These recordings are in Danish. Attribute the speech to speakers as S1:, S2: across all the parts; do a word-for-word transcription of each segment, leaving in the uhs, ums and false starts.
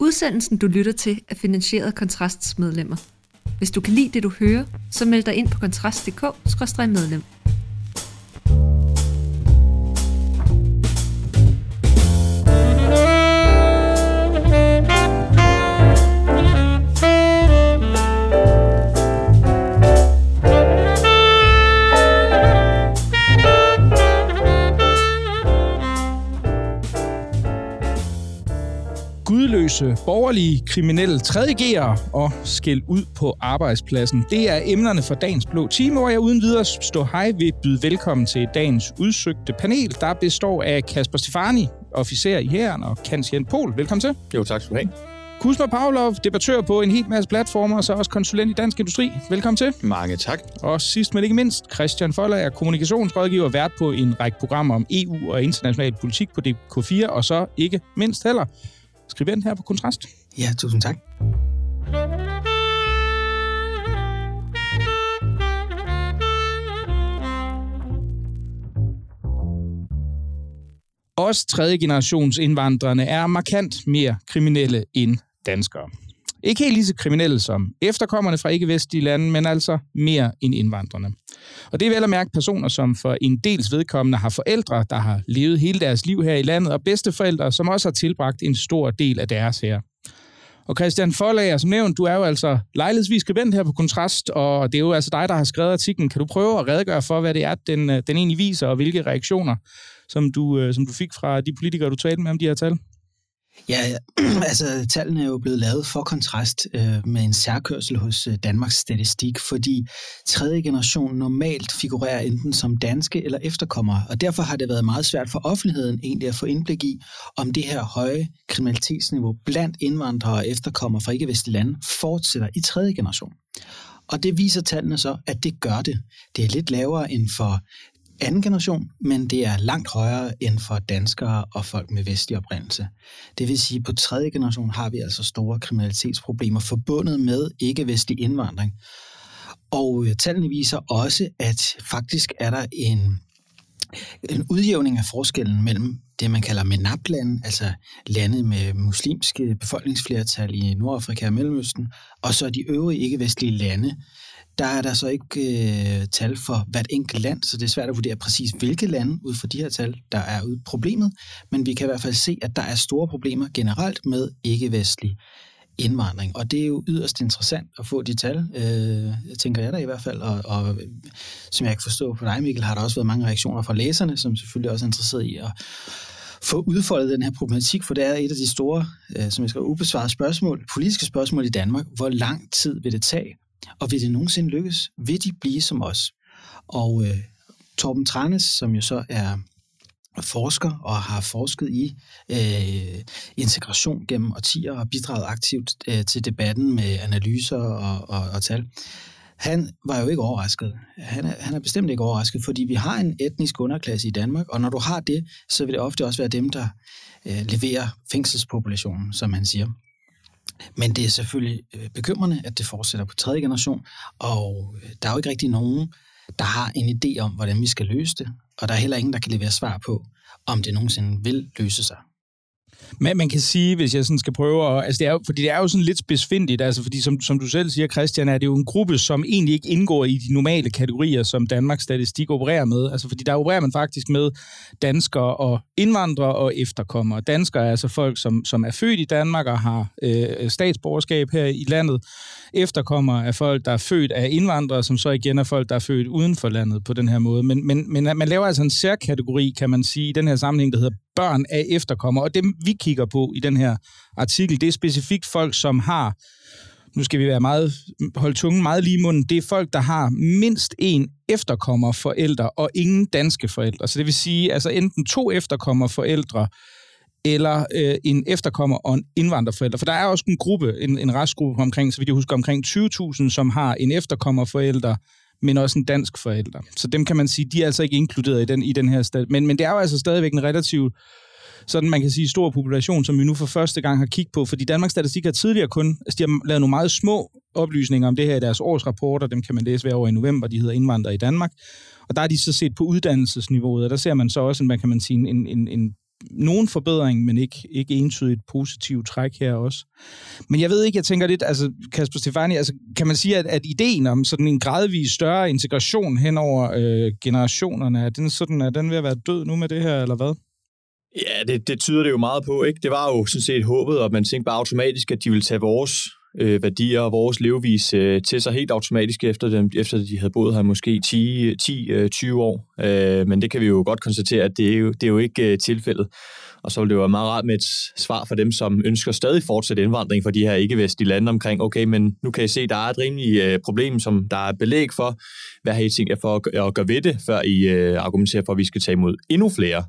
S1: Udsendelsen, du lytter til, er finansieret af Kontrasts medlemmer. Hvis du kan lide det, du hører, så meld dig ind på kontrast punktum d k skråstreg medlem.
S2: Gudløse, borgerlige, kriminelle, tredje G'ere og skæld ud på arbejdspladsen. Det er emnerne for dagens blå time, hvor jeg uden videre stå hej vil byde velkommen til dagens udsøgte panel, der består af Kasper Stefani, officer i hæren, og Kansian Pohl. Velkommen til.
S3: Jo, tak skal du have.
S2: Kusma Pavlov, debattør på en hel masse platformer, og så også konsulent i Dansk Industri. Velkommen til.
S3: Mange tak.
S2: Og sidst men ikke mindst, Christian Foller er kommunikationsrådgiver og vært på en række programmer om E U og international politik på D K fire, og så ikke mindst heller skribent her på Kontrast.
S4: Ja, tusind tak.
S2: Også tredje generations indvandrerne er markant mere kriminelle end danskere. Ikke helt lige så kriminelle som efterkommerne fra ikke-vestlige lande, men altså mere end indvandrerne. Og det er vel at mærke personer, som for en dels vedkommende har forældre, der har levet hele deres liv her i landet, og bedsteforældre, som også har tilbragt en stor del af deres her. Og Christian Follager, som nævnt, du er jo altså lejlighedsvis skribent her på Kontrast, og det er jo altså dig, der har skrevet artiklen. Kan du prøve at redegøre for, hvad det er, den, den egentlig viser, og hvilke reaktioner, som du, som du fik fra de politikere, du talte med om de her tal?
S4: Ja, altså tallene er jo blevet lavet for Kontrast øh, med en særkørsel hos øh, Danmarks Statistik, fordi tredje generation normalt figurerer enten som danske eller efterkommere, og derfor har det været meget svært for offentligheden egentlig at få indblik i, om det her høje kriminalitetsniveau blandt indvandrere og efterkommere fra ikke-vestlige lande fortsætter i tredje generation. Og det viser tallene så, at det gør det. Det er lidt lavere end for anden generation, men det er langt højere end for danskere og folk med vestlig oprindelse. Det vil sige, at på tredje generation har vi altså store kriminalitetsproblemer forbundet med ikke-vestlig indvandring. Og tallene viser også, at faktisk er der en, en udjævning af forskellen mellem det, man kalder MENAP-lande, altså lande med muslimske befolkningsflertal i Nordafrika og Mellemøsten, og så de øvrige ikke-vestlige lande. Der er der så ikke øh, tal for hvert enkelt land, så det er svært at vurdere præcis, hvilke lande ud fra de her tal, der er problemet. Men vi kan i hvert fald se, at der er store problemer generelt med ikke-vestlig indvandring. Og det er jo yderst interessant at få de tal, øh, tænker jeg da i hvert fald. Og, og som jeg kan forstå på dig, Mikkel, har der også været mange reaktioner fra læserne, som selvfølgelig også er interesseret i at få udfoldet den her problematik, for det er et af de store, øh, som jeg skal ubesvarede spørgsmål, politiske spørgsmål i Danmark. Hvor lang tid vil det tage? Og vil det nogensinde lykkes? Vil de blive som os? Og øh, Torben Tranæs, som jo så er forsker og har forsket i øh, integration gennem årtier og bidraget aktivt øh, til debatten med analyser og, og, og tal, han var jo ikke overrasket. Han er, han er bestemt ikke overrasket, fordi vi har en etnisk underklasse i Danmark, og når du har det, så vil det ofte også være dem, der øh, leverer fængselspopulationen, som han siger. Men det er selvfølgelig bekymrende, at det fortsætter på tredje generation, og der er jo ikke rigtig nogen, der har en idé om, hvordan vi skal løse det, og der er heller ingen, der kan levere svar på, om det nogensinde vil løse sig.
S2: Men man kan sige, hvis jeg sådan skal prøve at, altså det er jo, fordi det er jo sådan lidt spidsfindigt, altså fordi som, som du selv siger, Christian, er det jo en gruppe, som egentlig ikke indgår i de normale kategorier, som Danmarks Statistik opererer med. Altså fordi der opererer man faktisk med danskere og indvandrere og efterkommere. Danskere er altså folk, som, som er født i Danmark og har øh, statsborgerskab her i landet. Efterkommere er folk, der er født af indvandrere, som så igen er folk, der er født uden for landet på den her måde. Men, men, men man laver altså en særkategori, kan man sige, i den her sammenhæng, der hedder børn af efterkommere. Og dem, vi kigger på i den her artikel, det er specifikt folk, som har, nu skal vi være meget, holde tungen meget lige i munden, det er folk, der har mindst én efterkommerforældre og ingen danske forældre. Så det vil sige, altså enten to efterkommerforældre, eller øh, en efterkommer og en indvandrerforælder. For der er også en gruppe, en, en restgruppe omkring, så vidt jeg husker, omkring tyve tusind, som har en efterkommerforælder, men også en dansk forælder. Så dem kan man sige, de er altså ikke inkluderet i den, i den her sted. Men, men det er jo altså stadigvæk en relativt, sådan man kan sige, stor population, som vi nu for første gang har kigget på, fordi Danmarks Statistik har tidligere kun, altså de har lavet nogle meget små oplysninger om det her i deres årsrapporter, dem kan man læse hver år i november, de hedder Indvandrere i Danmark, og der er de så set på uddannelsesniveauet, og der ser man så også, en, hvad kan man sige, en, en, en nogen forbedring, men ikke, ikke entydigt positiv træk her også. Men jeg ved ikke, jeg tænker lidt, altså Kasper Stefani, altså, kan man sige, at, at ideen om sådan en gradvis større integration hen over øh, generationerne, er den, sådan, er den ved at være død nu med det her, eller hvad?
S3: Ja, det, det tyder det jo meget på, ikke? Det var jo sådan set håbet, og man tænkte bare automatisk, at de ville tage vores øh, værdier og vores levevis øh, til sig helt automatisk, efter, dem, efter de havde boet her måske ti til tyve år. Øh, men det kan vi jo godt konstatere, at det er jo, det er jo ikke øh, tilfældet. Og så vil det jo være meget rart med et svar fra dem, som ønsker stadig fortsat indvandring for de her ikke-vestlige lande omkring, okay, men nu kan I se, der er et rimeligt øh, problem, som der er belæg for. Hvad har I tænkt jer for at, at gøre ved det, før I øh, argumenterer for, at vi skal tage imod endnu flere?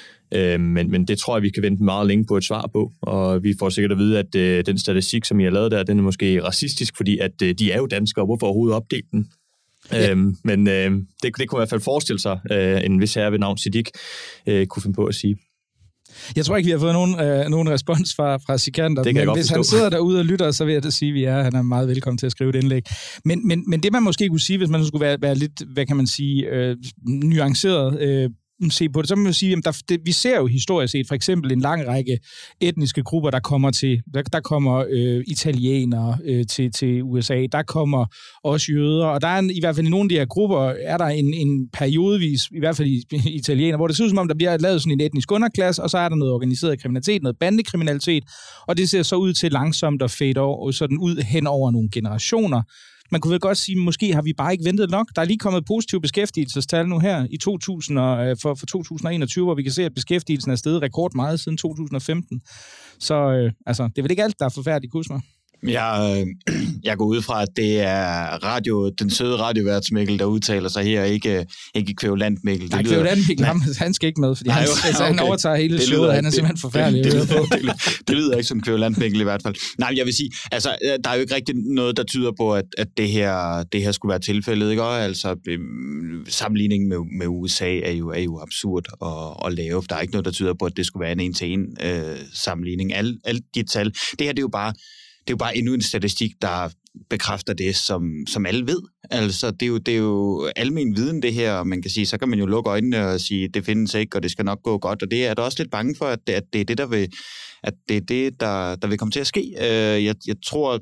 S3: Øh, men, men det tror jeg, vi kan vente meget længe på et svar på, og vi får sikkert at vide, at øh, den statistik, som I har lavet der, den er måske racistisk, fordi at øh, de er jo danskere, hvorfor overhovedet opdele den? Ja. Øhm, men øh, det, det kunne i hvert fald forestille sig, øh, en vis herre ved navn Siddiq øh, kunne finde på at sige.
S2: Jeg tror ikke, vi har fået nogen, øh, nogen respons fra, fra Sikander, men hvis forstå. Han sidder derude og lytter, så vil jeg da sige, at vi er, han er meget velkommen til at skrive et indlæg. Men, men, men det, man måske kunne sige, hvis man skulle være, være lidt, hvad kan man sige, øh, nuanceret, øh, se på det, så må man sige, at der, det, vi ser jo historisk set for eksempel en lang række etniske grupper, der kommer til, der, der kommer øh, italienere øh, til, til U S A, der kommer også jøder, og der er en, i hvert fald i nogle af de her grupper, er der en, en periodevis, i hvert fald i, i italiener, hvor det ser ud som om, der bliver lavet sådan en etnisk underklasse, og så er der noget organiseret kriminalitet, noget bandekriminalitet, og det ser så ud til langsomt at fade over, sådan ud hen over nogle generationer. Man kunne vel godt sige, at måske har vi bare ikke ventet nok. Der er lige kommet positive beskæftigelsestal nu her i to tusind og, for, for to tusind og enogtyve, hvor vi kan se, at beskæftigelsen er steget rekord meget siden to tusind og femten. Så øh, altså, det er vel ikke alt, der er forfærdeligt, Kusma?
S5: Jeg, jeg går ud fra, at det er radio, den søde radiovært Mikkel, der udtaler sig her, ikke, ikke kvævlant Mikkel.
S2: Nej, kvævlant Mikkel, han, han skal ikke med, fordi nej, han, okay. altså, han overtager hele showet, han er simpelthen forfærdelig.
S5: Det, det, det, det, det lyder ikke som kvævlant Mikkel i hvert fald. Nej, jeg vil sige, altså, der er jo ikke rigtig noget, der tyder på, at, at det, her, det her skulle være tilfældet, ikke? Og altså, sammenligningen med, med U S A er jo, er jo absurd at, at lave. Der er ikke noget, der tyder på, at det skulle være en en-til-en øh, sammenligning. Alle, alle de tal, det her det er jo bare Det er jo bare endnu en statistik, der bekræfter det, som, som alle ved. Altså, det er, jo, det er jo almen viden, det her, og man kan sige, så kan man jo lukke øjnene og sige, det findes ikke, og det skal nok gå godt, og det er jeg da også lidt bange for, at det, at det er det, der vil, at det er det, der, der vil komme til at ske. Jeg, jeg tror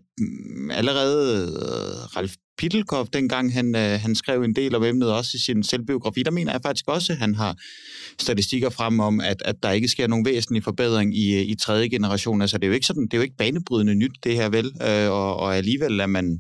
S5: allerede Ralf Pittelkoff, dengang han, han skrev en del om emnet også i sin selvbiografi, der mener jeg faktisk også, at han har statistikker frem om, at, at der ikke sker nogen væsentlig forbedring i, i tredje generation. Altså, det er jo ikke sådan, det er jo ikke banebrydende nyt, det her vel, og, og alligevel er man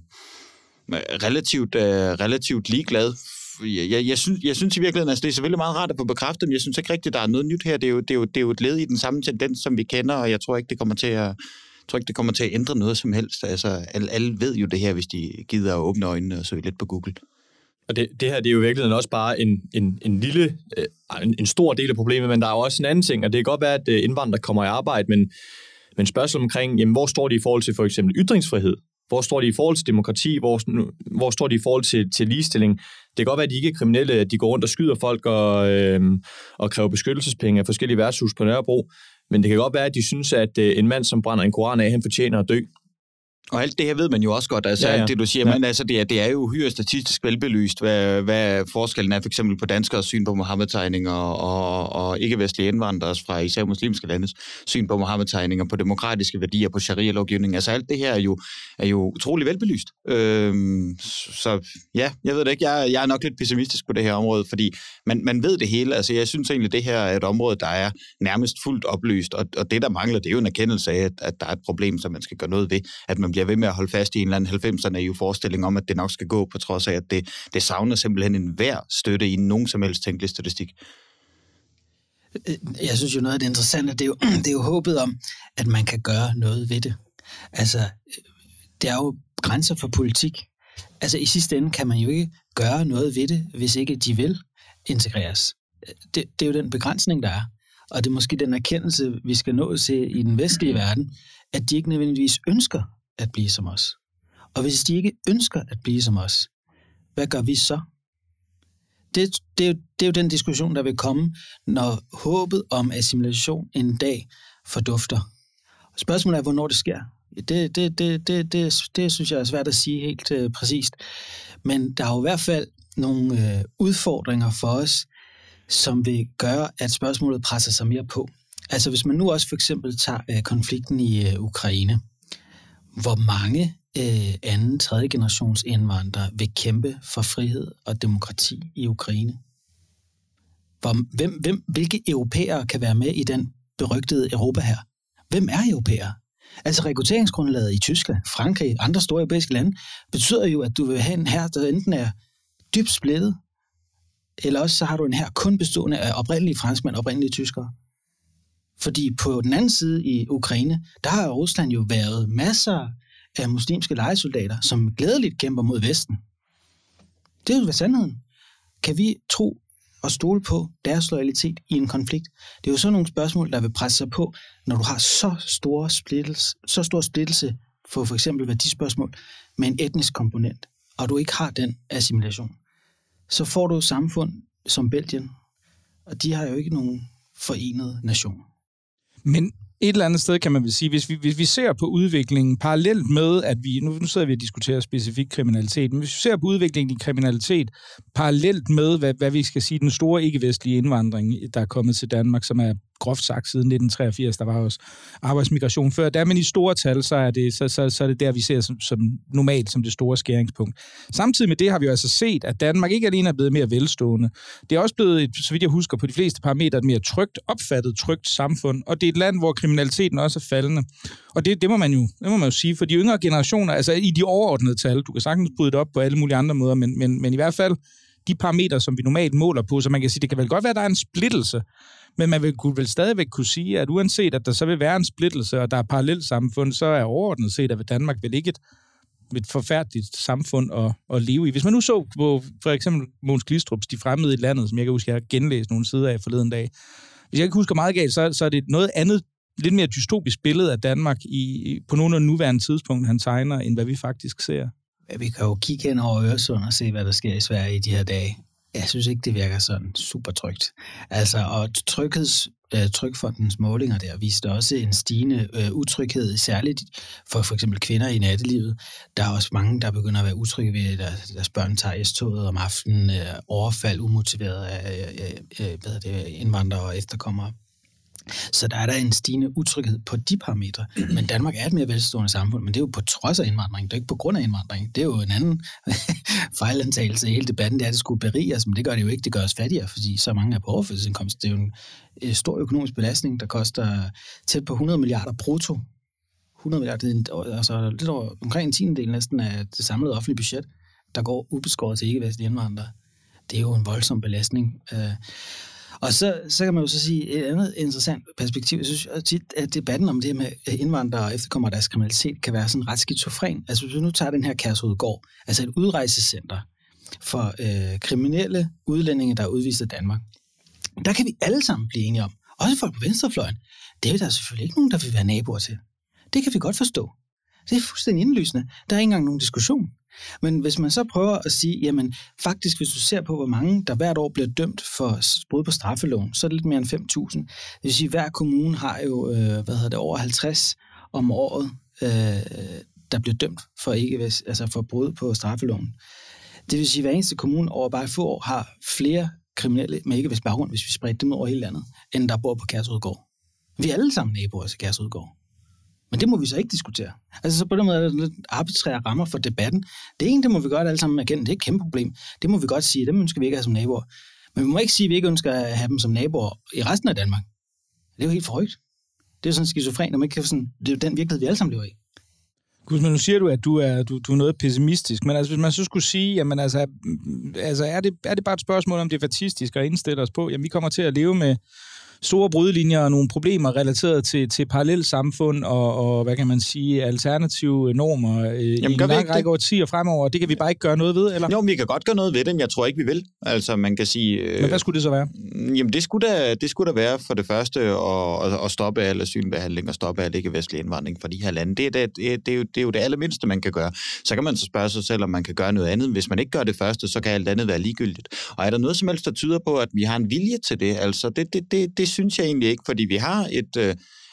S5: relativt, relativt ligeglad. Jeg, jeg, synes, jeg synes i virkeligheden, altså det er selvfølgelig meget rart at få bekræftet, men jeg synes ikke rigtigt, der er noget nyt her. Det er jo, det er jo, det er jo et led i den samme tendens, som vi kender, og jeg tror ikke, det kommer til at Jeg tror ikke, det kommer til at ændre noget som helst. Altså, alle, alle ved jo det her, hvis de gider at åbne øjnene og søge lidt på Google.
S3: Og det, det her, det er jo i virkeligheden også bare en, en, en lille, øh, en, en stor del af problemet, men der er jo også en anden ting, og det kan godt være, at indvandrere kommer i arbejde, men, men spørgsmålet omkring, jamen, hvor står de i forhold til for eksempel ytringsfrihed? Hvor står de i forhold til demokrati? Hvor, hvor står de i forhold til, til ligestilling? Det kan godt være, at de ikke er kriminelle, at de går rundt og skyder folk og, øh, og kræver beskyttelsespenge af forskellige værtshus på Nørrebro. Men det kan godt være, at de synes, at øh, en mand, som brænder en koran af, han fortjener at dø.
S5: Og alt det her ved man jo også godt, altså ja, ja. alt det du siger, ja. men altså det er, det er jo uhyre statistisk velbelyst, hvad, hvad forskellen er for eksempel på danskers syn på Mohammed-tegninger og, og ikke-vestlige indvandrere fra især muslimske landes syn på Mohammed-tegninger, på demokratiske værdier, på sharia-lovgivning. Altså alt det her er jo, er jo utrolig velbelyst. Øhm, så ja, jeg ved det ikke, jeg, jeg er nok lidt pessimistisk på det her område, fordi man, man ved det hele. Altså jeg synes egentlig, det her er et område, der er nærmest fuldt oplyst, og, og det der mangler, det er jo en erkendelse af, at, at der er et problem, som man skal gøre noget ved, at man bliver ved med at holde fast i en eller anden halvfemserne er jo forestilling om, at det nok skal gå, på trods af, at det, det savner simpelthen en hver støtte i nogen som helst tænkelig statistik.
S4: Jeg synes jo noget af det interessante, det er jo, det er jo håbet om, at man kan gøre noget ved det. Altså, det er jo grænser for politik. Altså, i sidste ende kan man jo ikke gøre noget ved det, hvis ikke de vil integreres. Det, det er jo den begrænsning, der er. Og det er måske den erkendelse, vi skal nå til i den vestlige verden, at de ikke nødvendigvis ønsker at blive som os. Og hvis de ikke ønsker at blive som os, hvad gør vi så? Det, det, er jo, det er jo den diskussion, der vil komme, når håbet om assimilation en dag fordufter. Spørgsmålet er, hvornår det sker. Det, det, det, det, det, det synes jeg er svært at sige helt øh, præcist. Men der er jo i hvert fald nogle øh, udfordringer for os, som vil gøre, at spørgsmålet presser sig mere på. Altså hvis man nu også for eksempel tager øh, konflikten i øh, Ukraine, hvor mange øh, anden, tredje generations indvandrere vil kæmpe for frihed og demokrati i Ukraine? Hvor, hvem, hvem, hvilke europæere kan være med i den berygtede Europa her? Hvem er europæere? Altså rekrutteringsgrundlaget i Tyskland, Frankrig, andre store europæiske lande, betyder jo, at du vil have en hær, der enten er dybt splittet, eller også så har du en hær kun bestående af oprindelige franskmænd og oprindelige tyskere. Fordi på den anden side i Ukraine, der har Rusland jo været masser af muslimske lejesoldater, som glædeligt kæmper mod Vesten. Det er jo sandheden. Kan vi tro og stole på deres loyalitet i en konflikt? Det er jo sådan nogle spørgsmål, der vil presse sig på, når du har så stor splittelse, så stor splittelse for for eksempel værdispørgsmål med en etnisk komponent, og du ikke har den assimilation. Så får du et samfund som Belgien, og de har jo ikke nogen forenet nation.
S2: Men et eller andet sted kan man vel sige, hvis vi, hvis vi ser på udviklingen parallelt med, at vi, nu, nu sidder vi og diskuterer specifik kriminalitet, men hvis vi ser på udviklingen i kriminalitet parallelt med, hvad, hvad vi skal sige, den store ikke-vestlige indvandring, der er kommet til Danmark, som er groft sagt siden nitten treogfirs, der var også arbejdsmigration før. Der, men i store tal, så er det, så, så, så er det der, vi ser som, som normalt som det store skæringspunkt. Samtidig med det har vi jo altså set, at Danmark ikke alene er blevet mere velstående. Det er også blevet, et, så vidt jeg husker, på de fleste parametre et mere trygt, opfattet trygt samfund, og det er et land, hvor kriminaliteten også er faldende. Og det, det, må man jo, det må man jo sige, for de yngre generationer, altså i de overordnede tal, du kan sagtens bryde det op på alle mulige andre måder, men, men, men i hvert fald de parametre, som vi normalt måler på, så man kan sige, det kan vel godt være, at der er en splittelse, men man vil, kunne vel stadigvæk kunne sige, at uanset at der så vil være en splittelse, og der er parallelt samfund, så er overordnet set, at Danmark vel ikke et, et forfærdeligt samfund at, at leve i. Hvis man nu så på for eksempel Mogens Glistrups De Fremmede i landet, som jeg kan huske, jeg har genlæst nogle sider af forleden dag. Hvis jeg ikke husker meget galt, så, så er det noget andet, lidt mere dystopisk billede af Danmark i, på nogle af nuværende tidspunkt, han tegner, end hvad vi faktisk ser.
S4: Vi kan jo kigge hen over Øresund og se, hvad der sker i Sverige i de her dage. Jeg synes ikke, det virker sådan super trygt. Altså, og trygheds, øh, Trygfondens målinger der viste også en stigende øh, utryghed, særligt for for eksempel kvinder i nattelivet. Der er også mange, der begynder at være utrygge ved, at deres børn tager S-toget om aftenen, øh, overfald umotiveret af øh, øh, hvad er det, indvandrere og efterkommere. Så der er der en stigende utryghed på de parametre. Men Danmark er et mere velstående samfund, men det er jo på trods af indvandring. Det er ikke på grund af indvandring. Det er jo en anden fejlantagelse i hele debatten. Det er, at det skulle berige os, men det gør det jo ikke. Det gør os fattigere, fordi så mange er på overførselsindkomst. Det er jo en stor økonomisk belastning, der koster tæt på hundrede milliarder brutto. hundrede milliarder, altså lidt over, omkring en tiendedel næsten af det samlede offentlige budget, der går ubeskåret til ikke-vestlige indvandrere. Det er jo en voldsom belastning. Og så, så kan man jo så sige et andet interessant perspektiv. Jeg synes tit, at debatten om det her med indvandrere og efterkommere deres kriminalitet kan være sådan ret skizofren. Altså hvis vi nu tager den her Kærshovedgård, altså et udrejsecenter for øh, kriminelle udlændinge, der er udvist af Danmark. Der kan vi alle sammen blive enige om, også folk på venstrefløjen, det er der selvfølgelig ikke nogen, der vil være naboer til. Det kan vi godt forstå. Det er fuldstændig indlysende. Der er ikke engang nogen diskussion. Men hvis man så prøver at sige, jamen faktisk, hvis du ser på, hvor mange der hvert år bliver dømt for brud på straffeloven, så er det lidt mere end fem tusind. Det vil sige, at hver kommune har jo, øh, hvad hedder det, over halvtreds om året, øh, der bliver dømt for, ikke, altså for brud på straffeloven. Det vil sige, at hver eneste kommune over bare få år har flere kriminelle med ikke-vestlig baggrund, hvis vi spreder dem over hele landet, end der bor på Kærshovedgård. Vi er alle sammen naboer til Kærshovedgård. Men det må vi så ikke diskutere. Altså så på den måde er der lidt arbitrære rammer for debatten. Det ene, det må vi godt alle sammen erkende. Det er et kæmpe problem. Det må vi godt sige. Dem ønsker vi ikke have som naboer. Men vi må ikke sige, at vi ikke ønsker at have dem som naboer i resten af Danmark. Det er jo helt forrygt. Det er jo sådan skizofren, når man ikke kan sådan, det er jo den virkelighed, vi alle sammen lever i.
S2: Men nu siger du, at du er, du, du er noget pessimistisk, men altså, hvis man så skulle sige, jamen altså, altså er, det, er det bare et spørgsmål om det er fatistisk at indstille os på, jamen vi kommer til at leve med store brudlinjer og nogle problemer relateret til, til parallelsamfund og, og, hvad kan man sige, alternative normer øh, i en lang række årtier fremover. Det kan vi bare ikke gøre noget ved, eller?
S5: Jo, vi kan godt gøre noget ved det, men jeg tror ikke, vi vil. Altså, man kan sige... Øh,
S2: men hvad skulle det så være?
S5: Jamen, det skulle da, det skulle da være for det første at, at stoppe al asylbehandling og stoppe al ikke-vestlig indvandring fra de her lande. Det er, det, det, er jo, det er jo det allermindste, man kan gøre. Så kan man så spørge sig selv, om man kan gøre noget andet. Hvis man ikke gør det første, så kan alt andet være ligegyldigt. Og er der noget som helst, der tyder på, at vi har en vilje til det? Altså, det, det, det, det synes jeg egentlig ikke, fordi vi har et, øh,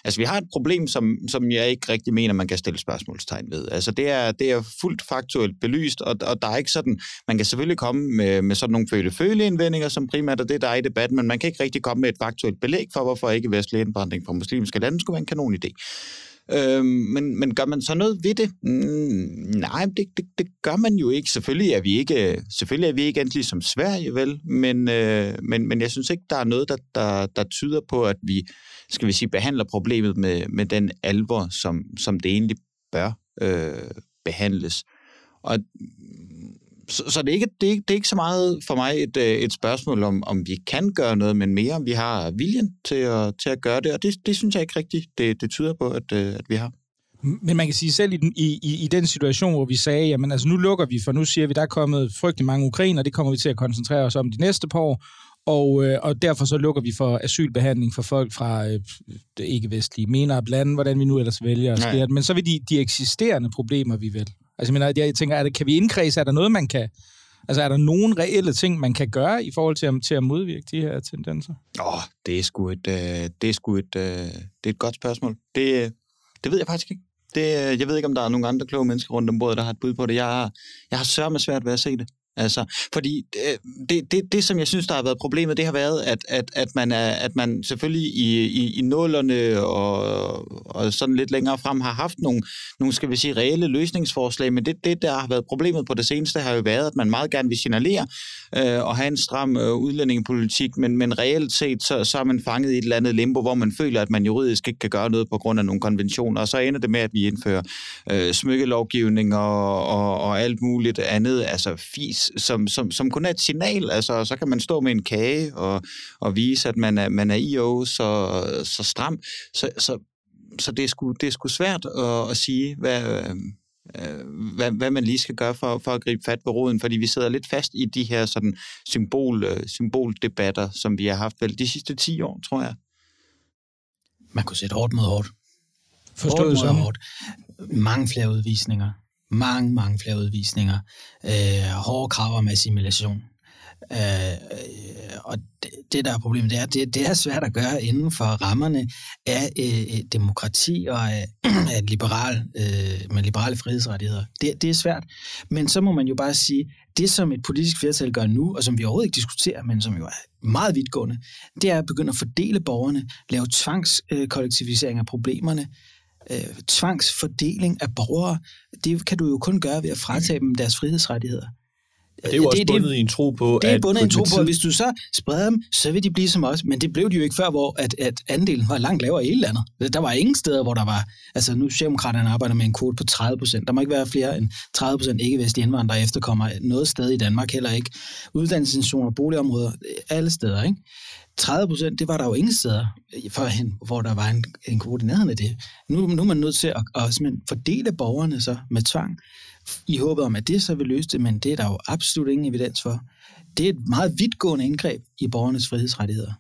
S5: Altså, vi har et problem, som, som jeg ikke rigtig mener, man kan stille spørgsmålstegn ved. Altså, det er, det er fuldt faktuelt belyst, og, og der er ikke sådan... Man kan selvfølgelig komme med, med sådan nogle føle-føle-indvendinger, som primært er det, der er i debatten, men man kan ikke rigtig komme med et faktuelt belæg for, hvorfor ikke-vestlig indvandring fra muslimske lande skulle være en kanonidé. Øhm, men, men gør man så noget ved det? Mm, nej, det, det, det gør man jo ikke. Selvfølgelig er vi ikke, selvfølgelig er vi ikke endelig som Sverige, vel? Men, øh, men, men jeg synes ikke, der er noget, der, der, der tyder på, at vi, skal vi sige, behandler problemet med, med den alvor, som, som det egentlig bør øh, behandles. Og Så, så det, er ikke, det, er ikke, det er ikke så meget for mig et, et spørgsmål om, om vi kan gøre noget, men mere om vi har viljen til at, til at gøre det, og det, det synes jeg ikke rigtigt, det, det tyder på, at, at vi har.
S2: Men man kan sige selv i, den, i, i, i den situation, hvor vi sagde, jamen altså nu lukker vi, for nu siger vi, der er kommet frygtelig mange ukrainer, det kommer vi til at koncentrere os om de næste par år, og, øh, og derfor så lukker vi for asylbehandling for folk fra øh, det ikke-vestlige MENAP-lande, hvordan vi nu ellers vælger at skære. Men så vil de, de eksisterende problemer, vi vil. Altså, jeg, mener, jeg tænker, er det, kan vi indkredse, er der noget, man kan... Altså, er der nogen reelle ting, man kan gøre i forhold til at, til at modvirke de her tendenser?
S5: Åh, oh, det er sgu et, øh, det er sgu et, øh, det er et godt spørgsmål. Det, det ved jeg faktisk ikke. Det, jeg ved ikke, om der er nogen andre kloge mennesker rundt om bordet, der har et bud på det. Jeg har, jeg har sørme svært ved at se det. Altså, fordi det, det, det, som jeg synes, der har været problemet, det har været, at, at, at, man, er, at man selvfølgelig i, i, i nålerne og, og sådan lidt længere frem har haft nogle, nogle, skal vi sige, reelle løsningsforslag, men det, det, der har været problemet på det seneste, har jo været, at man meget gerne vil signalere øh, og have en stram øh, udlændingepolitik, men, men reelt set, så, så er man fanget i et eller andet limbo, hvor man føler, at man juridisk ikke kan gøre noget på grund af nogle konventioner, og så ender det med, at vi indfører øh, smykkelovgivning og, og, og alt muligt andet, altså fis, Som, som, som kun er et signal, altså så kan man stå med en kage og, og vise, at man er, man er I O så, så stram. Så, så, så det, er sgu, det er sgu svært at, at sige, hvad, øh, hvad, hvad man lige skal gøre for, for at gribe fat på roden, fordi vi sidder lidt fast i de her sådan symbol, symboldebatter, som vi har haft vel de sidste ti år, tror jeg.
S4: Man kunne sætte hårdt mod hårdt.
S2: Forstået som?
S4: Hårdt. Mange flere udvisninger. Mange, mange flere udvisninger. Øh, hårde krav om assimilation. Øh, og det, det, der er problemet, det er, det, det er svært at gøre inden for rammerne af øh, demokrati og af, af liberal, øh, med liberale frihedsrettigheder. Det, det er svært. Men så må man jo bare sige, det som et politisk flertal gør nu, og som vi overhovedet ikke diskuterer, men som jo er meget vidtgående, det er at begynde at fordele borgerne, lave tvangskollektivisering af problemerne, Øh, tvangsfordeling af borgere, det kan du jo kun gøre ved at fratage dem deres frihedsrettigheder.
S3: Det er jo også det, bundet det, i en tro på,
S4: det er
S3: at...
S4: bundet i en tro på, at hvis du så spreder dem, så vil de blive som os. Men det blev de jo ikke før, hvor at, at andelen var langt lavere i hele landet. Der var ingen steder, hvor der var... Altså nu Socialdemokraterne arbejder med en kvote på tredive procent. Der må ikke være flere end tredive procent ikke-vestlige indvandrere efterkommer noget sted i Danmark, heller ikke. Uddannelsesinstitutioner, boligområder, alle steder, ikke? tredive procent, det var der jo ingen steder førhen, hvor der var en, en kvote i nærheden af det. Nu, nu er man nødt til at, at fordele borgerne så med tvang, i håbet om, at det så vil løse det, men det er der jo absolut ingen evidens for. Det er et meget vidtgående indgreb i borgernes frihedsrettigheder.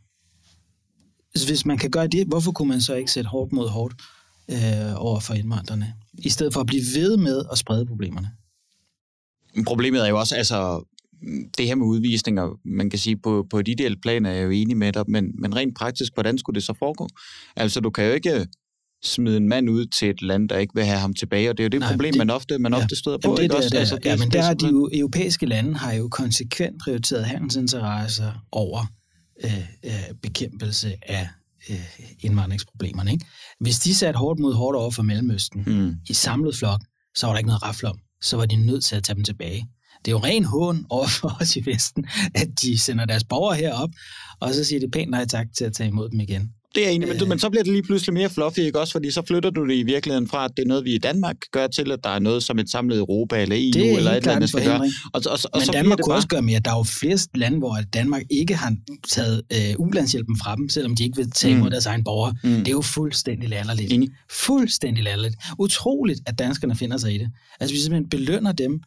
S4: Så hvis man kan gøre det, hvorfor kunne man så ikke sætte hårdt mod hårdt øh, over for indvandrerne, i stedet for at blive ved med at sprede problemerne?
S5: Problemet er jo også, altså det her med udvisninger, man kan sige, på, på et ideelt plan er jeg jo enig med dig, men, men rent praktisk, hvordan skulle det så foregå? Altså, du kan jo ikke smide en mand ud til et land, der ikke vil have ham tilbage, og det er jo det Nej, problem, det, man ofte, man
S4: ja,
S5: ofte støder på.
S4: Det,
S5: ikke
S4: det,
S5: også?
S4: Det,
S5: altså, det,
S4: ja, men
S5: det,
S4: der har
S5: det,
S4: de jo, europæiske lande har jo konsekvent prioriteret handelsinteresser over øh, øh, bekæmpelse af øh, indvandringsproblemerne. Ikke? Hvis de satte hårdt mod hårdt over for Mellemøsten mm. i samlet flok, så var der ikke noget rafle om. Så var de nødt til at tage dem tilbage. Det er jo ren hån over for os i Vesten, at de sender deres borgere herop, og så siger de pænt nej tak til at tage imod dem igen.
S5: Det er enig, men, men så bliver det lige pludselig mere fluffy, ikke også? Fordi så flytter du det i virkeligheden fra, at det er noget, vi i Danmark gør, til at der er noget som et samlet Europa eller E U eller et eller andet skal gøre. Og, og, og,
S4: men
S5: så
S4: Danmark
S5: det
S4: kunne
S5: bare...
S4: også gøre mere. Der er jo flere lande, hvor Danmark ikke har taget øh, ulandshjælpen fra dem, selvom de ikke vil tage imod mm. deres egen borgere. Mm. Det er jo fuldstændig latterligt.
S5: Enig.
S4: Fuldstændig latterligt. Utroligt, at danskerne finder sig i det. Altså, vi simpelthen belønner dem,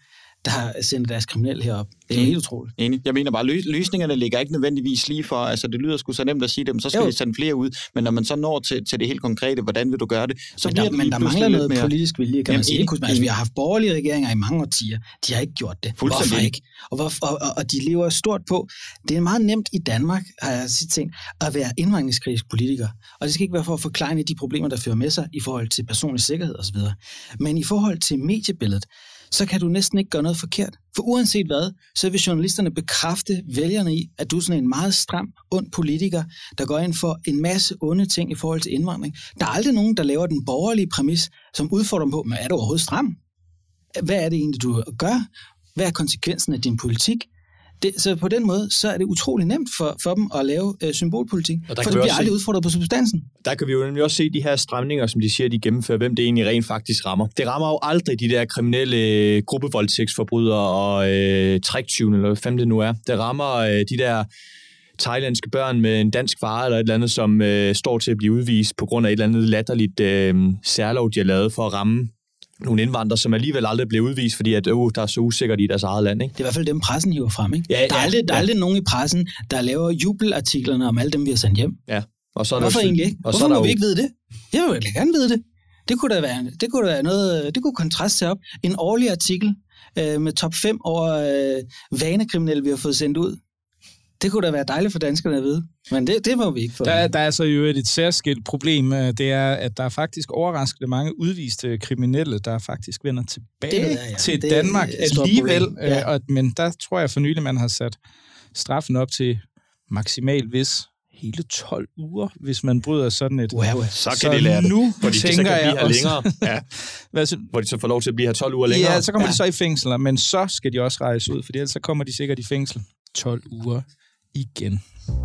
S4: der har sendt deres kriminelle herop. Det er mm. helt utroligt.
S5: Enig. Jeg mener bare, løs- løsningerne ligger ikke nødvendigvis lige for, altså det lyder sgu så nemt at sige dem, så skal jo. de sende flere ud, men når man så når til, til det helt konkrete, hvordan vil du gøre det, så
S4: men
S5: bliver
S4: der,
S5: det
S4: men der mangler noget mere politisk vilje, kan
S5: Jamen,
S4: man sige.
S5: enig,
S4: altså, vi har haft borgerlige regeringer i mange årtier, de har ikke gjort det. Hvorfor ikke? Og, hvor, og, og, og de lever stort på. Det er meget nemt i Danmark, har jeg tænkt, at være indvandringskritisk politiker. Og det skal ikke være for at forklare de problemer, der fører med sig i forhold til personlig sikkerhed osv. Men i forhold til mediebilledet, så kan du næsten ikke gøre noget forkert. For uanset hvad, så vil journalisterne bekræfte vælgerne i, at du er sådan en meget stram, ond politiker, der går ind for en masse onde ting i forhold til indvandring. Der er aldrig nogen, der laver den borgerlige præmis, som udfordrer dem på, men er du overhovedet stram? Hvad er det egentlig, du gør? Hvad er konsekvensen af din politik? Det, så på den måde, så er det utrolig nemt for, for dem at lave øh, symbolpolitik, for det bliver aldrig udfordret på substansen.
S3: Der kan vi jo nemlig også se de her stramninger, som de siger, de gennemfører, hvem det egentlig rent faktisk rammer. Det rammer jo aldrig de der kriminelle gruppevoldtægtsforbrydere og øh, træktyven, eller hvad fanden det nu er. Det rammer øh, de der thailandske børn med en dansk far eller et eller andet, som øh, står til at blive udvist på grund af et eller andet latterligt øh, særlov, de har lavet for at ramme nogle indvandrere, som alligevel aldrig blev udvist, fordi at, øh, der er så usikkert i deres eget land. Ikke?
S4: Det er i hvert fald dem, pressen hiver frem. Ikke?
S3: Ja,
S4: der er,
S3: ja,
S4: aldrig, der er
S3: ja.
S4: aldrig nogen i pressen, der laver jubelartiklerne om alle dem, vi har sendt hjem.
S3: Ja. Og så er
S4: Hvorfor
S3: der,
S4: egentlig ikke?
S3: og
S4: Hvorfor
S3: så er
S4: må
S3: der
S4: vi
S3: jo...
S4: ikke vide det? Jeg vil gerne vide det. Det kunne da være, det kunne da være noget, det kunne kontrast til op. En årlig artikel øh, med top fem over øh, vanekriminelle, vi har fået sendt ud. Det kunne da være dejligt for danskerne at vide. Men det, det må vi ikke få.
S2: Der, der er så jo et, et særskilt problem. Det er, at der er faktisk overraskende mange udviste kriminelle, der faktisk vender tilbage
S4: det er, ja.
S2: til
S4: det
S2: Danmark alligevel.
S4: Ja.
S2: Og, men der tror jeg for nylig, man har sat straffen op til maksimalt vis hele tolv uger, hvis man bryder sådan et...
S4: Wow, wow.
S3: Så kan
S2: så
S3: de lære det,
S2: nu
S3: hvor de så kan
S2: tænker
S3: blive
S2: jeg
S3: her
S2: også,
S3: længere. Ja.
S2: Hvad så?
S3: Hvor de så får lov til at blive her tolv uger længere.
S2: Ja, så kommer
S3: ja.
S2: de så i fængsel, men så skal de også rejse ud, for ellers så kommer de sikkert i fængsel tolv uger igen.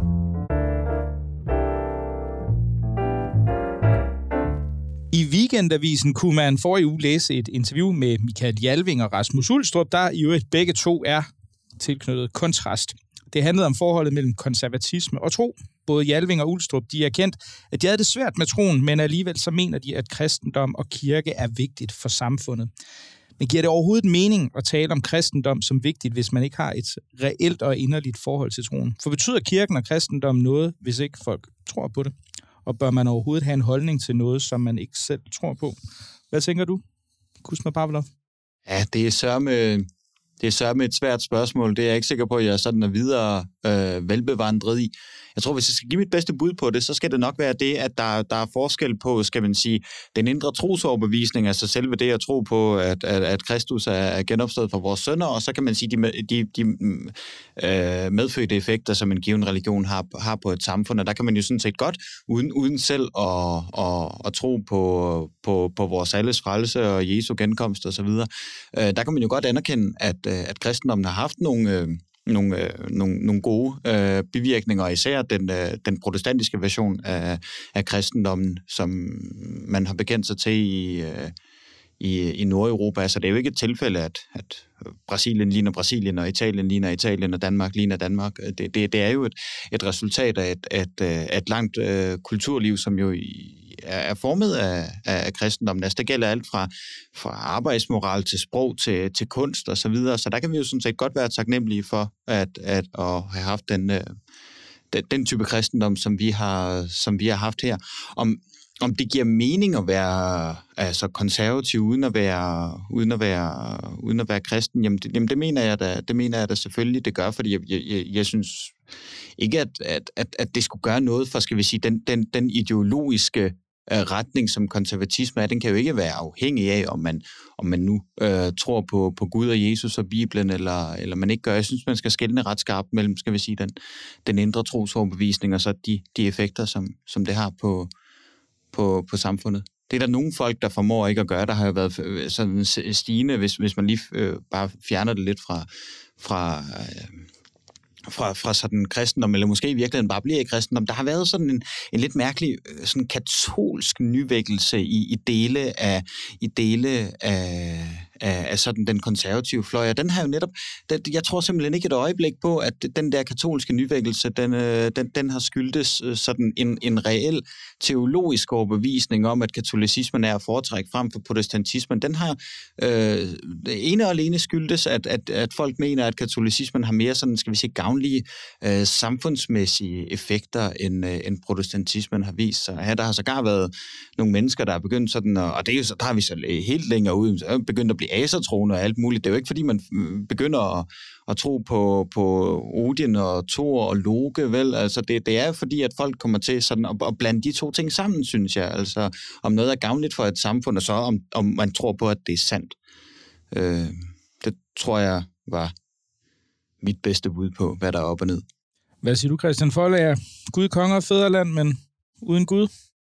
S2: I Weekendavisen kunne man forrige uge læse et interview med Michael Jalving og Rasmus Ulstrup, der i øvrigt begge to er tilknyttet Kontrast. Det handlede om forholdet mellem konservatisme og tro. Både Jalving og Ulstrup, de er kendt, at de havde det svært med troen, men alligevel så mener de, at kristendom og kirke er vigtigt for samfundet. Men giver det overhovedet mening at tale om kristendom som vigtigt, hvis man ikke har et reelt og inderligt forhold til troen? For betyder kirken og kristendom noget, hvis ikke folk tror på det? Og bør man overhovedet have en holdning til noget, som man ikke selv tror på? Hvad tænker du, Kusma Pavlov?
S5: Ja, det er sørme, det er sørme et svært spørgsmål. Det er jeg ikke sikker på, at jeg sådan er videre øh, velbevandret i. Jeg tror, hvis jeg skal give mit bedste bud på det, så skal det nok være det, at der, der er forskel på, skal man sige, den indre trosoverbevisning, altså selve det at tro på, at, at, at Kristus er, er genopstået for vores sønner, og så kan man sige, de, de, de øh, medfødte effekter, som en given religion har, har på et samfund, og der kan man jo sådan set godt, uden, uden selv at, at, at tro på, på, på vores alles frelse og Jesu genkomst osv., øh, der kan man jo godt anerkende, at, at kristendommen har haft nogle... Øh, Nogle, øh, nogle, nogle gode øh, bivirkninger, især den, øh, den protestantiske version af, af kristendommen, som man har bekendt sig til i, øh, i, i Nordeuropa. Altså, det er jo ikke et tilfælde, at, at Brasilien ligner Brasilien, og Italien ligner Italien, og Danmark ligner Danmark. Det, det, det er jo et, et resultat af et, et, et langt øh, kulturliv, som jo i, er formet af, af kristendommen. Altså, det gælder alt fra, fra arbejdsmoral til sprog til, til kunst og så videre. Så der kan vi jo sådan set godt være taknemmelige for at, at, at have haft den, den, den type kristendom, som vi har, som vi har haft her. Om, om det giver mening at være altså konservativ uden at være uden at være uden at være kristen, jamen det, jamen det mener jeg da, det mener jeg da selvfølgelig det gør, fordi jeg, jeg, jeg synes ikke at, at, at, at det skulle gøre noget for, skal vi sige, den, den, den ideologiske retning, som konservatisme er, den kan jo ikke være afhængig af, om man, om man nu øh, tror på, på Gud og Jesus og Bibelen, eller, eller man ikke gør. Jeg synes, man skal skelne ret skarpt mellem, skal vi sige, den, den indre trosoverbevisning og så de, de effekter, som, som det har på, på, på samfundet. Det er der nogle folk, der formår ikke at gøre. Der har jo været sådan stigende, hvis, hvis man lige øh, bare fjerner det lidt fra... fra øh, Fra, fra sådan kristendom, eller måske i virkeligheden bare bliver i kristendom. Der har været sådan en, en lidt mærkelig sådan katolsk nyvækkelse i, i dele, af, i dele af, af, af sådan den konservative fløj, og den har jo netop, den, jeg tror simpelthen ikke et øjeblik på, at den der katolske nyvækkelse, den, den, den har skyldtes sådan en, en reel teologisk overbevisning om, at katolicismen er at foretrække frem for protestantismen. Den har øh, ene og alene skyldes, at, at, at folk mener, at katolicismen har mere sådan, skal vi sige, gavnlige øh, samfundsmæssige effekter, end, øh, end protestantismen har vist sig. Her der har sågar været nogle mennesker, der er begyndt sådan, og det er jo så, der har vi så helt længere ud, så er begyndt at blive asertroende og alt muligt. Det er jo ikke, fordi man begynder at, at tro på, på Odin og Thor og Loke, vel? Altså, det, det er fordi, at folk kommer til sådan at, at blande de to ting sammen, synes jeg. Altså, om noget er gavnligt for et samfund, og så om, om man tror på, at det er sandt. Øh, det tror jeg var mit bedste bud på, hvad der er op og ned.
S2: Hvad siger du, Christian Foldager? Gud, konge og fædreland, men uden Gud?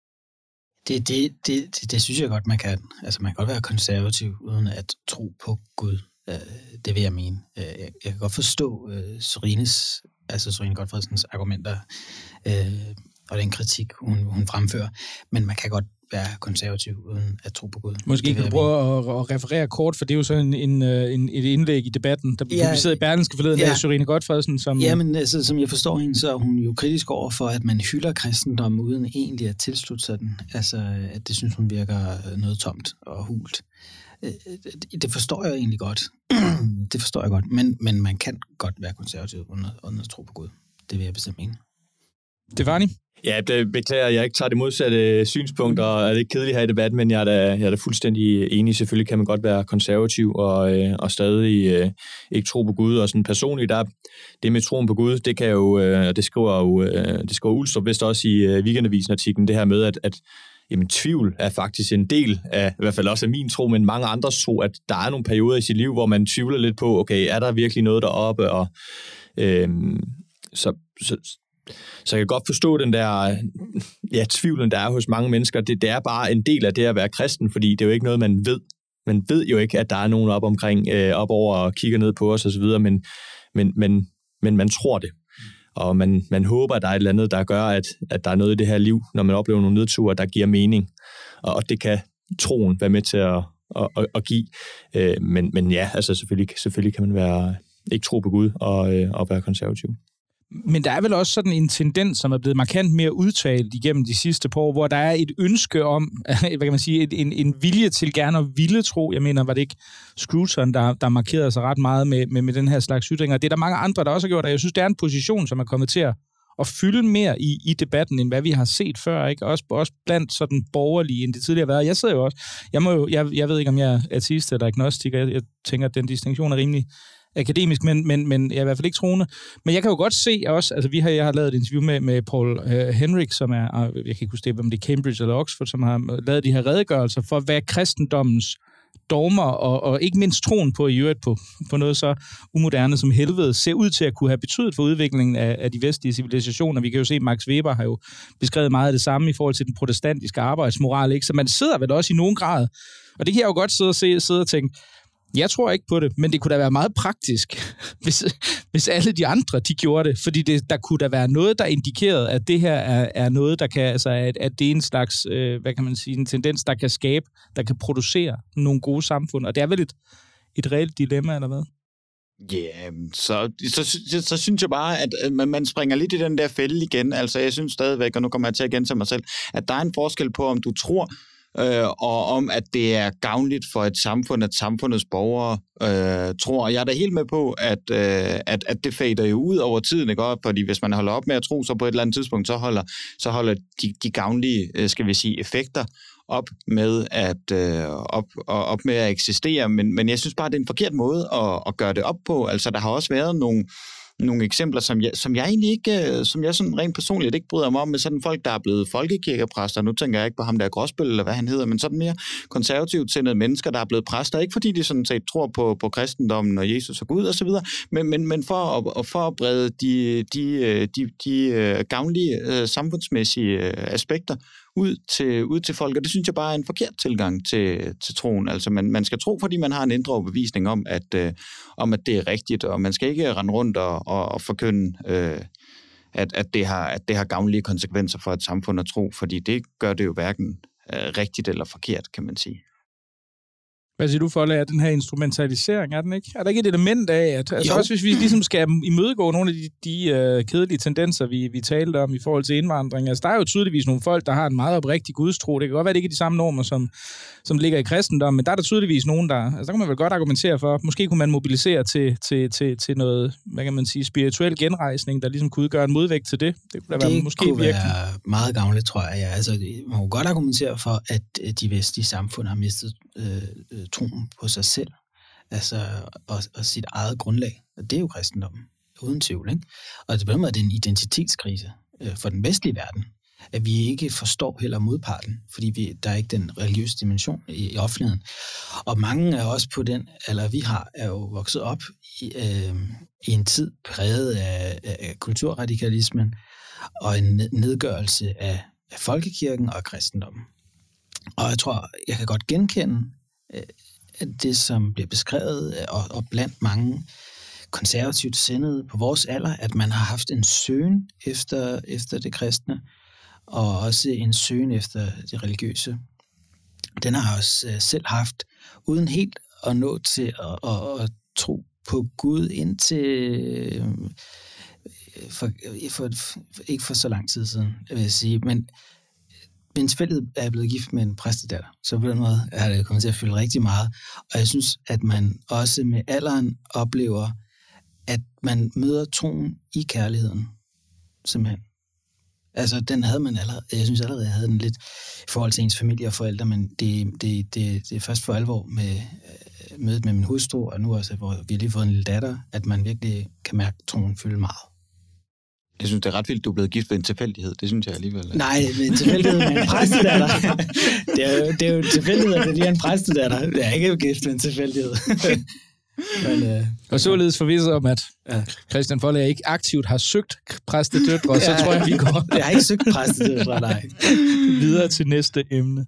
S4: Det, det, det, det, det synes jeg godt, man kan. Altså, man kan godt være konservativ, uden at tro på Gud. Det vil jeg mene. Jeg kan godt forstå uh, Sorines, altså Sorine Gotfredsens argumenter uh, og den kritik, hun, hun fremfører. Men man kan godt være konservativ, uden at tro på Gud.
S2: Måske kan du prøve at, at referere kort, for det er jo så en, en, en, et indlæg i debatten, der blev ja, publiceret i Berlingske forleden ja, af Sorine Gotfredsen. Som...
S4: Ja, men altså, som jeg forstår hende, så er hun jo kritisk over for, at man hylder kristendommen uden egentlig at tilslutte sig den. Altså, at det synes hun virker noget tomt og hult. Det forstår jeg egentlig godt. Det forstår jeg godt. Men, men man kan godt være konservativ uden at, uden at tro på Gud. Det vil jeg bestemt mene.
S2: Det var ni.
S3: Ja, det beklager, jeg ikke tager det modsatte synspunkt, og er det ikke kedeligt her i debatten, men jeg er da, jeg er da fuldstændig enig. Selvfølgelig kan man godt være konservativ og, øh, og stadig øh, ikke tro på Gud. Og sådan personligt, der, det med troen på Gud, det kan jo, øh, det skriver jo, øh, det skriver Ulstrup vist også i øh, Weekendavisen-artiklen, det her med, at, at jamen, tvivl er faktisk en del af, i hvert fald også af min tro, men mange andres tro, at der er nogle perioder i sit liv, hvor man tvivler lidt på, okay, er der virkelig noget deroppe? Og, øh, så, så, så jeg kan godt forstå den der ja, tvivlen, der er hos mange mennesker. Det, det er bare en del af det at være kristen, fordi det er jo ikke noget, man ved. Man ved jo ikke, at der er nogen op omkring, øh, op over og kigger ned på os osv., men, men, men, men man tror det. Og man, man håber, at der er et eller andet, der gør, at, at der er noget i det her liv, når man oplever nogle nedture, der giver mening. Og, og det kan troen være med til at, at, at, at give. Øh, men, men ja, altså selvfølgelig, selvfølgelig kan man være, ikke tro på Gud og, øh, og være konservativ.
S2: Men der er vel også sådan en tendens, som er blevet markant mere udtalt igennem de sidste par år, hvor der er et ønske om, hvad kan man sige, en, en vilje til gerne at ville tro. Jeg mener, var det ikke Scruton, der, der markerede sig ret meget med, med, med den her slags ytringer. Det er der mange andre, der også har gjort, og jeg synes, det er en position, som er kommet til at, at fylde mere i, i debatten, end hvad vi har set før, ikke? Også, også blandt sådan borgerlige, end det tidligere har været. Jeg sidder jo også, jeg, må jo, jeg, jeg ved ikke, om jeg er ateist eller agnostiker, jeg, jeg tænker, at den distinktion er rimelig akademisk, men, men, men jeg er i hvert fald ikke troende. Men jeg kan jo godt se også, altså vi har, jeg har lavet et interview med, med Paul uh, Henrik, som er, jeg kan ikke huske det, om det er Cambridge eller Oxford, som har lavet de her redegørelser for, hvad kristendommens dogmer, og, og ikke mindst troen på i øvrigt på, på noget så umoderne som helvede, ser ud til at kunne have betydet for udviklingen af, af de vestlige civilisationer. Vi kan jo se, at Max Weber har jo beskrevet meget af det samme i forhold til den protestantiske arbejdsmoral, ikke? Så man sidder vel også i nogen grad, og det kan jeg jo godt sidde og, se, sidde og tænke, jeg tror ikke på det, men det kunne da være meget praktisk, hvis, hvis alle de andre, de gjorde det. Fordi det, der kunne da være noget, der indikerede, at det her er, er noget, der kan, altså at, at det er en slags, øh, hvad kan man sige, en tendens, der kan skabe, der kan producere nogle gode samfund. Og det er vel et, et reelt dilemma, eller hvad?
S5: Ja, yeah, så, så, så, så synes jeg bare, at man springer lidt i den der fælde igen. Altså jeg synes stadigvæk, og nu kommer jeg til at gentage mig selv, at der er en forskel på, om du tror, Øh, og om, at det er gavnligt for et samfund, at samfundets borgere øh, tror. Jeg er da helt med på, at, øh, at, at det fader jo ud over tiden, ikke? Fordi hvis man holder op med at tro, så på et eller andet tidspunkt, så holder, så holder de, de gavnlige, skal vi sige, effekter op med at, øh, op, op med at eksistere. Men, men jeg synes bare, det er en forkert måde at, at gøre det op på. Altså, der har også været nogle nogle eksempler, som jeg, som jeg egentlig ikke, som jeg sådan rent personligt ikke bryder mig om, med sådan folk, der er blevet folkekirkepræster. Nu tænker jeg ikke på ham der Gråsbøl, eller hvad han hedder, men sådan mere konservativt sindede mennesker, der er blevet præster. Ikke fordi de sådan set tror på, på kristendommen og Jesus og Gud og så videre, men, men, men for, at, for at brede de, de, de, de gavnlige samfundsmæssige aspekter ud til, ud til folk, og det synes jeg bare er en forkert tilgang til, til troen. Altså man, man skal tro, fordi man har en indre overbevisning om, at, øh, om, at det er rigtigt, og man skal ikke rende rundt og, og, og forkynde, øh, at, at, det har, at det har gavnlige konsekvenser for et samfund at tro, fordi det gør det jo hverken øh, rigtigt eller forkert, kan man sige.
S2: Hvad siger du, Folde, af den her instrumentalisering? Er den ikke? Er der ikke et element af, at altså også hvis vi ligesom skal imødegå nogle af de, de uh, kedelige tendenser, vi, vi talte om i forhold til indvandring? Altså, der er jo tydeligvis nogle folk, der har en meget oprigtig gudstro. Det kan godt være, det ikke er de samme normer, som, som ligger i kristendom, men der er der tydeligvis nogen, der... Altså, der kan man vel godt argumentere for. Måske kunne man mobilisere til, til, til, til noget, hvad kan man sige, spirituel genrejsning, der ligesom kunne udgøre en modvægt til det. Det kunne da
S4: det
S2: være måske
S4: kunne
S2: virkelig
S4: være meget gavnligt, tror jeg. Ja. Altså, man kunne godt argumentere for, at de vestlige samfund har mistet øh, troen på sig selv, altså, og, og sit eget grundlag. Og det er jo kristendommen, uden tvivl. Ikke? Og det er på den måde, det er en identitetskrise øh, for den vestlige verden, at vi ikke forstår heller modparten, fordi vi, der er ikke den religiøse dimension i, i offentligheden. Og mange af os på den, eller vi har, er jo vokset op i, øh, i en tid præget af, af kulturradikalismen og en nedgørelse af, af folkekirken og kristendommen. Og jeg tror, jeg kan godt genkende øh, det, som bliver beskrevet, og, og blandt mange konservativt sindede på vores alder, at man har haft en søgen efter, efter det kristne, og også en søgen efter det religiøse. Den har jeg også øh, selv haft, uden helt at nå til at, at, at tro på Gud indtil øh, for, for, for, ikke for så lang tid siden, vil jeg sige, men min tilfældighed er jeg blevet gift med en præstedatter, så på den måde er det kommet til at fylde rigtig meget. Og jeg synes, at man også med alderen oplever, at man møder troen i kærligheden, simpelthen. Altså, den havde man allerede, jeg synes allerede, jeg havde den lidt i forhold til ens familie og forældre, men det, det, det, det er først for alvor med øh, mødet med min hustru, og nu også, hvor vi har lige fået en lille datter, at man virkelig kan mærke troen fylde meget.
S5: Jeg synes, det er ret vildt, du er blevet gift ved en tilfældighed. Det synes jeg alligevel.
S4: Nej, ved en tilfældighed med en præstedatter. Det er jo, det er jo en tilfældighed, at det lige er en præstedatter. Det er ikke gift ved en tilfældighed. Men, øh,
S2: og således forvisset om, at
S4: ja.
S2: Christian Folde ikke aktivt har søgt præstedøtre, ja, så tror jeg, vi går...
S4: Jeg har ikke søgt præstedøtre, nej.
S2: Videre til næste emne.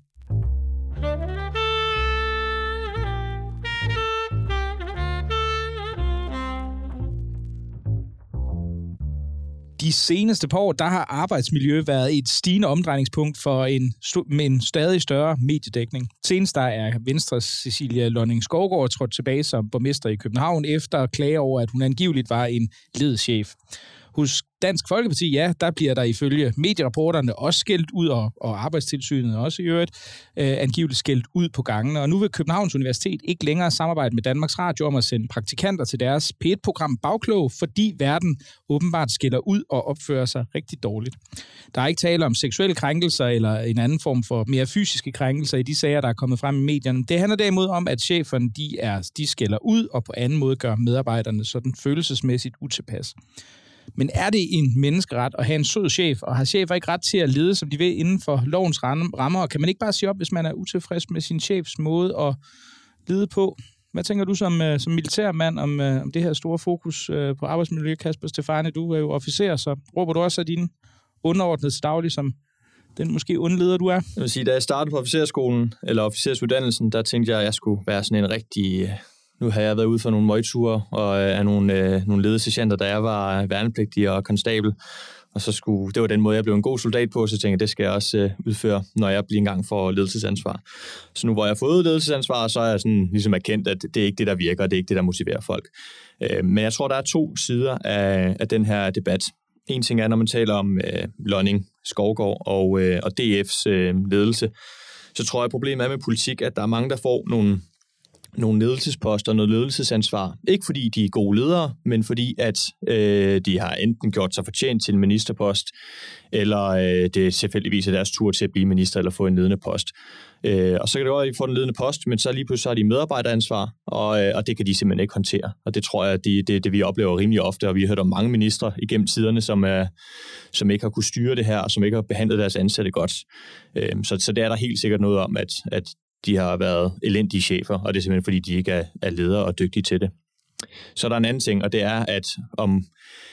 S2: De seneste par år, der har arbejdsmiljø været et stigende omdrejningspunkt for en, med en stadig større mediedækning. Senest der er Venstres Cecilia Lonning Skovgaard trådt tilbage som borgmester i København efter at klage over, at hun angiveligt var en ledchef. Hos Dansk Folkeparti, ja, der bliver der ifølge medierapporterne også skældt ud, og, og arbejdstilsynet også i øvrigt, øh, angiveligt skældt ud på gangene. Og nu vil Københavns Universitet ikke længere samarbejde med Danmarks Radio om at sende praktikanter til deres P et program Bagklog, fordi verden åbenbart skiller ud og opfører sig rigtig dårligt. Der er ikke tale om seksuelle krænkelser eller en anden form for mere fysiske krænkelser i de sager, der er kommet frem i medierne. Det handler derimod om, at cheferne de er, de skælder ud og på anden måde gør medarbejderne sådan følelsesmæssigt utilpas. Men er det en menneskeret at have en sød chef, og har chefer ikke ret til at lede, som de vil, inden for lovens rammer? Og kan man ikke bare sige op, hvis man er utilfreds med sin chefs måde at lede på? Hvad tænker du som, som militærmand om, om det her store fokus på arbejdsmiljø, Kasper Stefani? Du er jo officer, så råber du også af dine underordnede til daglig, som den måske underleder, du er?
S3: Jeg vil sige, da jeg startede på officerskolen, eller officersuddannelsen, der tænkte jeg, at jeg skulle være sådan en rigtig... Nu har jeg været ude for nogle møgture og er nogle, øh, nogle ledelsesagenter, da jeg var værnepligtig og konstabel. Og så skulle, det var den måde, jeg blev en god soldat på, så tænkte jeg, det skal jeg også øh, udføre, når jeg bliver engang får ledelsesansvar. Så nu hvor jeg har fået ledelsesansvar, så er jeg sådan ligesom erkendt, at det er ikke det, der virker, og det er ikke det, der motiverer folk. Øh, men jeg tror, der er to sider af, af den her debat. En ting er, når man taler om øh, Lonning Skovgaard og, øh, og D F's øh, ledelse, så tror jeg, problemet er med politik, at der er mange, der får nogle nogle ledelsesposter, noget ledelsesansvar. Ikke fordi de er gode ledere, men fordi at øh, de har enten gjort sig fortjent til en ministerpost, eller øh, det er selvfølgelig deres tur til at blive minister eller få en ledende post. Øh, og så kan det godt, at de får en ledende post, men så lige pludselig har de medarbejderansvar, og, øh, og det kan de simpelthen ikke håndtere. Og det tror jeg, det er det, det, vi oplever rimelig ofte, og vi har hørt om mange ministre igennem tiderne, som, er, som ikke har kunne styre det her, og som ikke har behandlet deres ansatte godt. Øh, så, så det er der helt sikkert noget om, at, at de har været elendige chefer, og det er simpelthen fordi, de ikke er, er ledere og dygtige til det. Så er der en anden ting, og det er, at om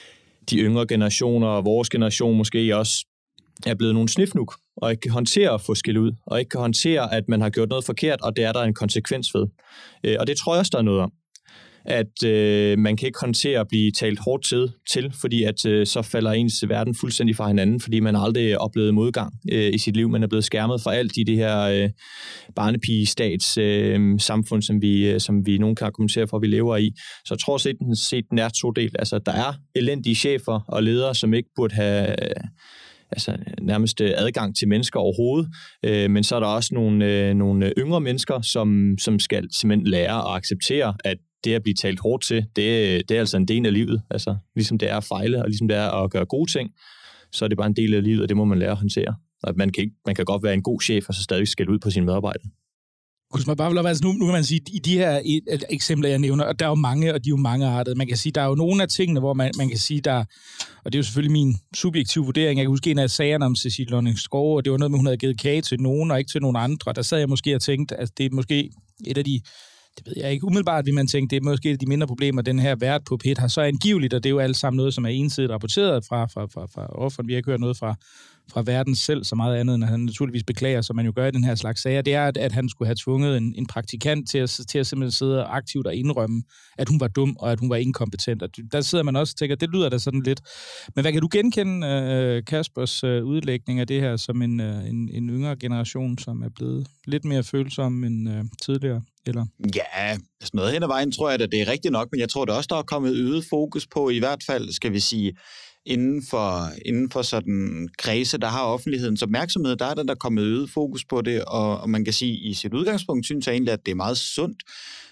S3: de yngre generationer og vores generation måske også er blevet nogle snifnuk, og ikke kan håndtere at få skæld ud, og ikke kan håndtere, at man har gjort noget forkert, og det er der en konsekvens ved. Og det tror jeg også, der er noget om. at øh, man kan ikke håndtere at blive talt hårdt til, til fordi at øh, så falder ens verden fuldstændig fra hinanden, fordi man aldrig oplevet modgang øh, i sit liv. Man er blevet skærmet fra alt i det her øh, barnepigestats øh, samfund, som vi, øh, som vi nogen kan argumentere for, at vi lever i. Så jeg tror set, set den er to del. Altså, der er elendige chefer og ledere, som ikke burde have øh, altså, nærmest adgang til mennesker overhovedet. Øh, men så er der også nogle, øh, nogle yngre mennesker, som, som skal simpelthen lære at acceptere, at det at blive talt hårdt til, det, det er altså en del af livet. Altså, ligesom det er at fejle, og ligesom det er at gøre gode ting, så er det bare en del af livet, og det må man lære at håndtere. Og man kan, ikke, man kan godt være en god chef, og så stadig skælde ud på sine medarbejdere.
S2: Kunne bare lov, altså nu, nu kan man sige, i de her eksempler, jeg nævner, og der er jo mange, og de er jo mangeartede. Man kan sige, der er jo nogle af tingene, hvor man, man kan sige, der, og det er jo selvfølgelig min subjektive vurdering. Jeg kan huske en af sagerne om Cecilie Lonning-Skov, og det var noget med, hun havde givet kage til nogen, og ikke til nogen andre. Der sad jeg måske og tænkte, at det er måske et af de, det ved jeg ikke umiddelbart, vil man tænke, det er måske et af de mindre problemer, den her vært på P et har så angiveligt, og det er jo alt sammen noget, som er ensidigt rapporteret fra, fra, fra, fra offeren. Vi har ikke hørt noget fra, fra verden selv så meget andet, end at han naturligvis beklager, som man jo gør i den her slags sager. Det er, at, at han skulle have tvunget en, en praktikant til at, til at simpelthen sidde aktivt og indrømme, at hun var dum, og at hun var inkompetent. Og der sidder man også og tænker, det lyder da sådan lidt. Men hvad kan du genkende, uh, Kaspers uh, udlægning af det her, som en, uh, en, en yngre generation, som er blevet lidt mere følsom end uh, tidligere? Eller?
S5: Ja, altså noget hen ad vejen tror jeg, at det er rigtigt nok, men jeg tror det også, der er kommet øget fokus på, i hvert fald, skal vi sige, inden for, inden for sådan kredse, der har offentlighedens opmærksomhed, der er der, der kommet øget fokus på det, og, og man kan sige, i sit udgangspunkt, synes jeg egentlig, at det er meget sundt.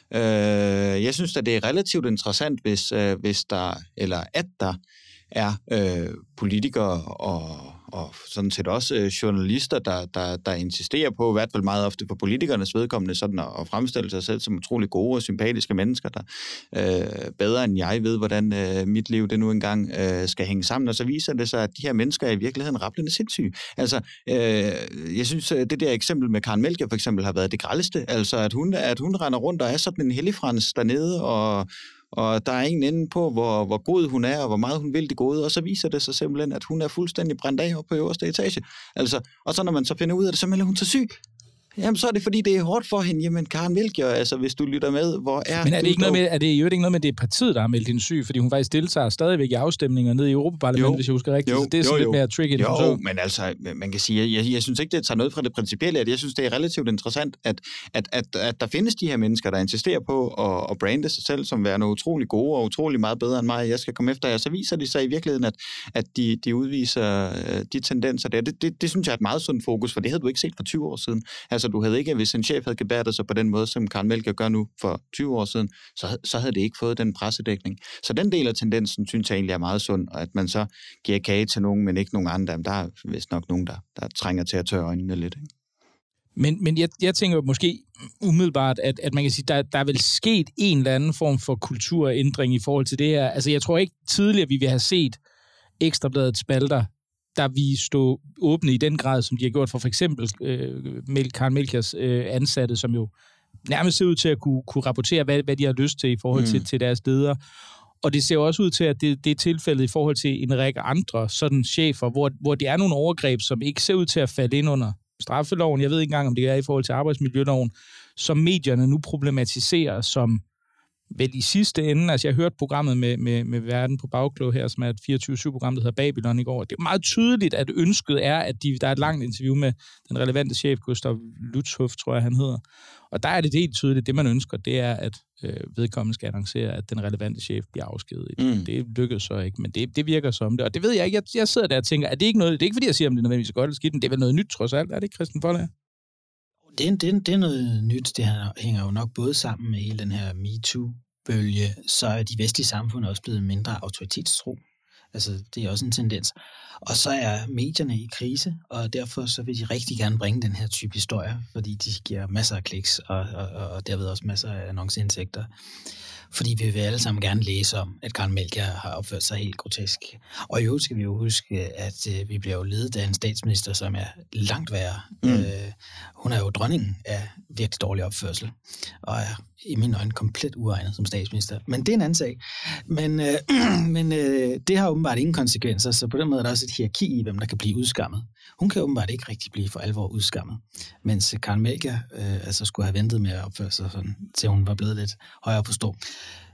S5: Øh, jeg synes, at det er relativt interessant, hvis, øh, hvis der, eller at der er øh, politikere og, og sådan set også øh, journalister, der, der, der insisterer på, i hvert fald meget ofte for politikernes vedkommende, sådan at, at fremstille sig selv som utrolig gode og sympatiske mennesker, der øh, bedre end jeg ved, hvordan øh, mit liv det nu engang øh, skal hænge sammen, og så viser det sig, at de her mennesker er i virkeligheden rablende sindssyge. Altså, øh, jeg synes, det der eksempel med Karen Melchior for eksempel har været det grelleste, altså at hun, at hun render rundt og er sådan en helligfrans dernede, og og der er ingen ende på, hvor, hvor god hun er, og hvor meget hun vil det gode, og så viser det sig simpelthen, at hun er fuldstændig brændt af på øverste etage. Altså, og så når man så finder ud af det, så melder hun sig syg. Jamen, så er det, fordi det er hårdt for hende. Jamen, Karen Melchior, altså, hvis du lytter med, hvor er
S2: Men er det ikke noget
S5: dog?
S2: med, er det jo ikke noget med, det er partiet, der har meldt hende syg, fordi hun faktisk deltager stadigvæk i afstemninger nede i Europaparlamentet, hvis jeg husker rigtigt,
S5: jo,
S2: så det er sådan
S5: jo,
S2: lidt mere tricky.
S5: Jo,
S2: så.
S5: men altså, man kan sige, jeg, jeg synes ikke, det tager noget fra det principielle, at jeg synes, det er relativt interessant, at, at, at, at der findes de her mennesker, der insisterer på at, at brande sig selv som værende utrolig gode og utrolig meget bedre end mig, jeg skal komme efter jer, så viser de sig i virkeligheden, at, at de, de udviser de tendenser der. Det, det, det synes jeg er et meget sundt fokus, for det havde du ikke set for tyve år siden. Altså, du havde ikke, hvis en chef havde gebærdet sig på den måde, som Karen Melchior gør nu for tyve år siden, så, så havde det ikke fået den pressedækning. Så den del af tendensen, synes jeg egentlig er meget sund, og at man så giver kage til nogen, men ikke nogen andre. Der er vist nok nogen, der, der trænger til at tørre øjnene lidt. Ikke?
S2: Men, men jeg, jeg tænker måske umiddelbart, at, at man kan sige, der, der er vel sket en eller anden form for kulturændring i forhold til det her. Altså, jeg tror ikke tidligere, vi vil have set Ekstrabladets spalter, der vi stå åbne i den grad, som de har gjort for for eksempel øh, Karen Melchiors øh, ansatte, som jo nærmest ser ud til at kunne, kunne rapportere, hvad, hvad de har lyst til i forhold til, mm. til deres ledere. Og det ser jo også ud til, at det, det er tilfældet i forhold til en række andre sådan chefer, hvor, hvor det er nogle overgreb, som ikke ser ud til at falde ind under straffeloven. Jeg ved ikke engang, om det er i forhold til arbejdsmiljøloven, som medierne nu problematiserer som vel i sidste ende, altså jeg hørte programmet med, med, med Verden på Bagklog her, som er et fireogtyve syv program, der hedder Babylon i går. Det er meget tydeligt, at ønsket er, at de, der er et langt interview med den relevante chef, Gustav Lutzhoff, tror jeg, han hedder. Og der er det helt tydeligt, det man ønsker, det er, at øh, vedkommende skal annoncere, at den relevante chef bliver afskediget. Mm. Det lykkedes så ikke, men det, det virker som det. Og det ved jeg ikke. Jeg, jeg sidder der og tænker, at det ikke noget, det er ikke fordi, jeg siger, om det er nødvendigvis godt eller skidt, men det er vel noget nyt trods alt. Er det ikke, Christian Foldager?
S4: Det er, det, er, det er noget nyt. Det hænger jo nok både sammen med hele den her MeToo bølge, så er de vestlige samfund også blevet mindre autoritetstro. Altså, det er også en tendens. Og så er medierne i krise, og derfor så vil de rigtig gerne bringe den her type historier, fordi de giver masser af kliks, og, og, og derved også masser af annonceindtægter. Fordi vi vil alle sammen gerne læse om, at Karen Melchior har opført sig helt grotesk. Og i øvrigt skal vi jo huske, at øh, vi bliver jo ledet af en statsminister, som er langt værre. Mm. Øh, hun er jo dronningen af virkelig dårlig opførsel, og er i mine øjne komplet uegnet som statsminister. Men det er en anden sag. Men, øh, men øh, det har åbenbart ingen konsekvenser, så på den måde er der også et hierarki i, hvem der kan blive udskammet. Hun kan åbenbart ikke rigtig blive for alvor udskammet, mens Karen Melchior øh, altså skulle have ventet med at opføre sig sådan, til hun var blevet lidt højere på strå.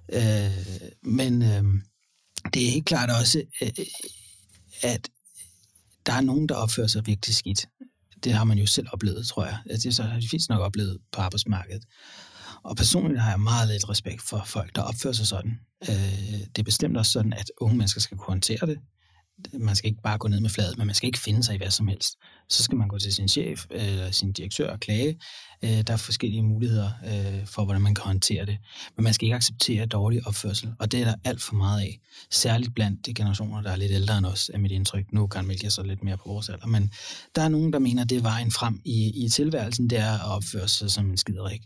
S4: Øh, men øh, det er helt klart også, øh, at der er nogen, der opfører sig virkelig skidt. Det har man jo selv oplevet, tror jeg. Det er så de fleste nok oplevet på arbejdsmarkedet. Og personligt har jeg meget lidt respekt for folk, der opfører sig sådan. Øh, det er bestemt også sådan, at unge mennesker skal kunne håndtere det. Man skal ikke bare gå ned med fladet, men man skal ikke finde sig i hvad som helst. Så skal man gå til sin chef eller sin direktør og klage. Der er forskellige muligheder for, hvordan man kan håndtere det. Men man skal ikke acceptere dårlig opførsel, og det er der alt for meget af. Særligt blandt de generationer, der er lidt ældre end os, er mit indtryk. Nu kan Melchior så lidt mere på vores alder, men der er nogen, der mener, at det er vejen frem i, i tilværelsen, det er at opføre sig som en skiderik.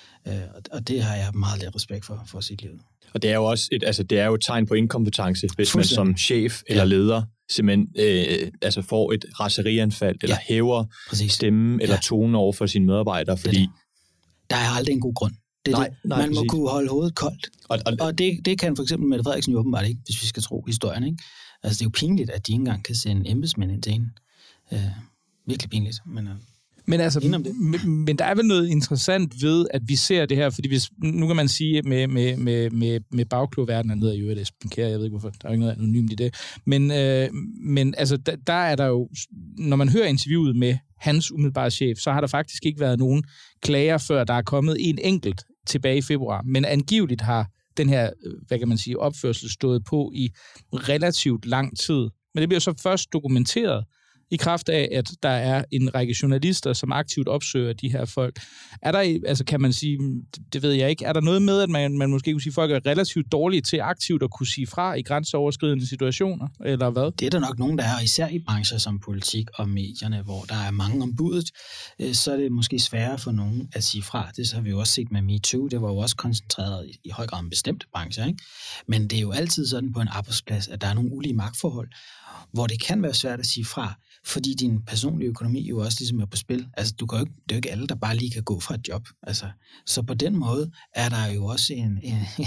S4: Og det har jeg meget lidt respekt for, for sit liv.
S3: Og det er jo også et, altså det er jo et tegn på inkompetence, hvis man som chef eller leder simpelthen øh, altså får et raserianfald, eller ja. hæver Præcis. stemmen eller ja. tonen over for sine medarbejdere, fordi... Det det.
S4: Der er aldrig en god grund. Det er nej, det. Nej, man præcis. må kunne holde hovedet koldt. Og, og, og det, det kan for eksempel Mette Frederiksen jo åbenbart ikke, hvis vi skal tro historien. Ikke? Altså det er jo pinligt, at de ikke engang kan sende embedsmænd ind til hende. Øh, virkelig pinligt, men... Øh,
S2: Men, altså, men, men der er vel noget interessant ved, at vi ser det her, fordi hvis, nu kan man sige, med, med, med, med, med bagklogverdenen hedder jo et Esben Kjær, jeg ved ikke hvorfor, der er jo ikke noget anonymt i det, men, øh, men altså, der, der er der jo, når man hører interviewet med hans umiddelbare chef, så har der faktisk ikke været nogen klager, før der er kommet en enkelt tilbage i februar, men angiveligt har den her, hvad kan man sige, opførsel stået på i relativt lang tid. Men det bliver så først dokumenteret i kraft af, at der er en række journalister, som aktivt opsøger de her folk. Er der, altså kan man sige, det ved jeg ikke, er der noget med, at man, man måske kunne sige, at folk er relativt dårlige til aktivt at kunne sige fra i grænseoverskridende situationer, eller hvad?
S4: Det er der nok nogen, der er, især i brancher som politik og medierne, hvor der er mange om budet, så er det måske sværere for nogen at sige fra. Det har vi jo også set med MeToo, det var jo også koncentreret i, i høj grad om bestemte brancher, ikke? Men det er jo altid sådan på en arbejdsplads, at der er nogle ulige magtforhold, hvor det kan være svært at sige fra, fordi din personlige økonomi jo også ligesom er på spil. Altså, du kan jo ikke, det er jo ikke alle, der bare lige kan gå fra et job. Altså, så på den måde er der jo også en,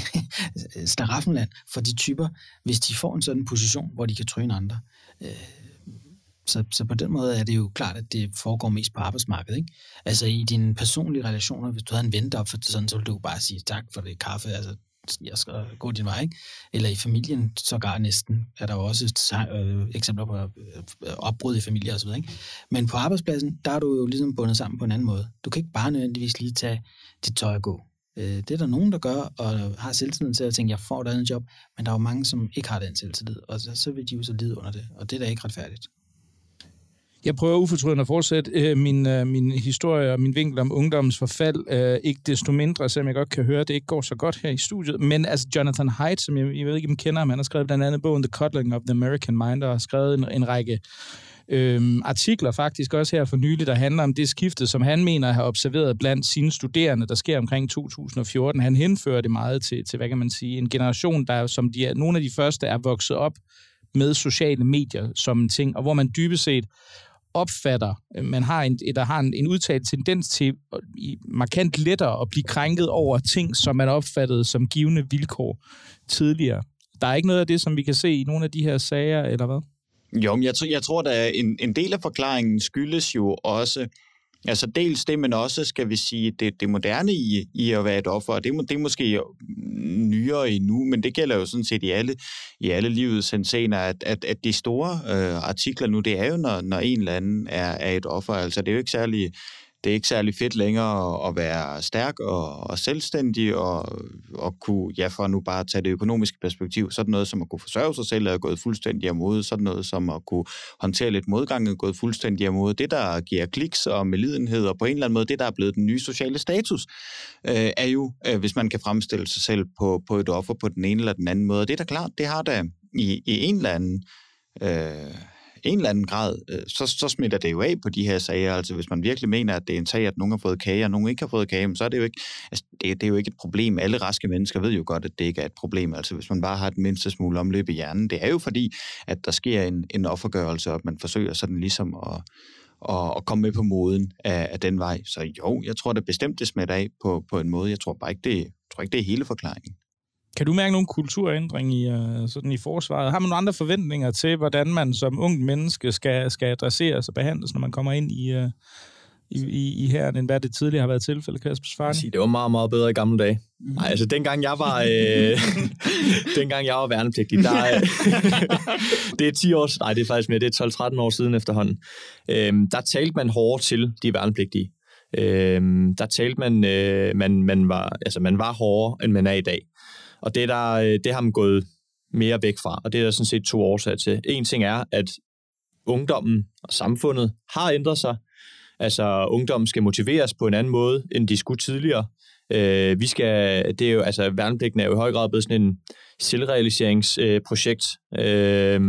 S4: en slaraffenland for de typer, hvis de får en sådan position, hvor de kan tryne andre. Så, så på den måde er det jo klart, at det foregår mest på arbejdsmarkedet, ikke? Altså, i dine personlige relationer, hvis du havde en ven, der opførte sådan, så ville du bare sige tak for det kaffe, altså, jeg skal gå din vej, ikke? Eller i familien, sågar næsten, er der jo også øh, eksempler på øh, opbrud i familier og så videre, ikke? Men på arbejdspladsen, der er du jo ligesom bundet sammen på en anden måde. Du kan ikke bare nødvendigvis lige tage dit tøj og gå. Øh, det er der nogen, der gør, og har selvtilliden til at tænke, jeg får et andet job, men der er jo mange, som ikke har den selvtillid, og så, så vil de jo så lide under det, og det er da ikke retfærdigt.
S2: Jeg prøver ufortrødende at fortsætte øh, min, øh, min historie og min vinkel om ungdommens forfald. Øh, ikke desto mindre, selvom jeg godt kan høre, at det ikke går så godt her i studiet. Men altså Jonathan Haidt, som jeg, jeg ved ikke, om I kender ham, han har skrevet blandt andet bogen The Coddling of the American Mind, og har skrevet en, en række øh, artikler faktisk også her for nylig, der handler om det skifte, som han mener at have observeret blandt sine studerende, der sker omkring to tusind og fjorten. Han henfører det meget til, til hvad kan man sige, en generation, der som de er, nogle af de første er vokset op med sociale medier som en ting, og hvor man dybest set opfatter, man har en, der har en, en udtalt tendens til i markant lettere at blive krænket over ting, som man opfattede som givne vilkår tidligere. Der er ikke noget af det, som vi kan se i nogle af de her sager, eller hvad?
S5: Jo, men jeg, t- jeg tror, at en, en del af forklaringen skyldes jo også, altså dels det, men også, skal vi sige, det, det moderne i, i at være et offer, det, det er måske nyere endnu, men det gælder jo sådan set i alle, i alle livets henseender, at, at, at de store øh, artikler nu, det er jo, når, når en eller anden er, er et offer, altså det er jo ikke særlig, det er ikke særlig fedt længere at være stærk og, og selvstændig og, og kunne, ja, for nu bare tage det økonomiske perspektiv, sådan noget som at kunne forsørge sig selv er gået fuldstændig imod, sådan noget som at kunne håndtere lidt modgang er gået fuldstændig imod. Det, der giver kliks og medlidenhed, og på en eller anden måde, det, der er blevet den nye sociale status, øh, er jo, øh, hvis man kan fremstille sig selv på, på et offer på den ene eller den anden måde. Og det er da klart, det har da i, i en eller anden... Øh, en eller anden grad, så, så smitter det jo af på de her sager. Altså hvis man virkelig mener, at det er en sag, at nogen har fået kage, og nogen ikke har fået kage, så er det jo ikke, altså, det, det er jo ikke et problem. Alle raske mennesker ved jo godt, at det ikke er et problem. Altså hvis man bare har den mindste smule omløb i hjernen. Det er jo fordi, at der sker en, en offergørelse, og at man forsøger sådan ligesom at, at, at komme med på moden af, af den vej. Så jo, jeg tror da bestemt, det smitter af på, på en måde. Jeg tror bare ikke, det, jeg tror ikke, det er hele forklaringen.
S2: Kan du mærke nogen kulturændring i, uh, sådan i forsvaret? Har man nogle andre forventninger til, hvordan man som ung menneske skal, skal adresseres og behandles, når man kommer ind i, uh, i, i, i herren, end hvad det tidligere har været tilfælde, Kasper Sfarning?
S3: Det var meget, meget bedre i gamle dage. Nej, altså dengang jeg var øh, dengang jeg var værnepligtig, der øh, det er ti år, nej, det er faktisk mere, det er tolv tretten år siden efterhånden. Øh, der talte man hårdere til de værnepligtige. Øh, der talte man, øh, man, man var, altså man var hårdere, end man er i dag. Og det der, det har man gået mere væk fra, og det er der sådan set to årsager til. En ting er, at ungdommen og samfundet har ændret sig. Altså, ungdommen skal motiveres på en anden måde, end de skulle tidligere. Øh, vi skal, det er jo, altså, værnepligten er jo i høj grad blevet sådan en selvrealiseringsprojekt, øh,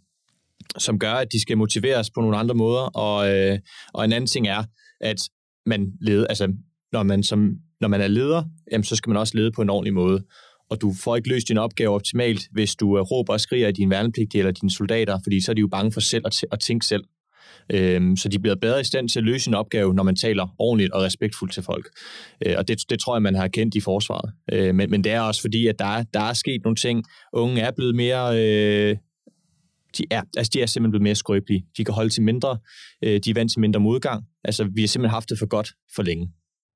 S3: som gør, at de skal motiveres på nogle andre måder. Og, øh, og en anden ting er, at man leder, altså, når man, som, når man er leder, jamen, så skal man også lede på en ordentlig måde. Og du får ikke løst din opgave optimalt, hvis du råber og skriger af dine værnepligtige eller dine soldater, fordi så er de jo bange for selv at, t- at tænke selv. Øhm, så de bliver bedre i stand til at løse en opgave, når man taler ordentligt og respektfuldt til folk. Øh, og det, det tror jeg, man har kendt i forsvaret. Øh, men, men det er også fordi, at der er, der er sket nogle ting. Unge er blevet mere... Øh, de, er, altså de er simpelthen blevet mere skrøbelige. De kan holde til mindre. Øh, de er vant til mindre modgang. Altså, vi har simpelthen haft det for godt for længe.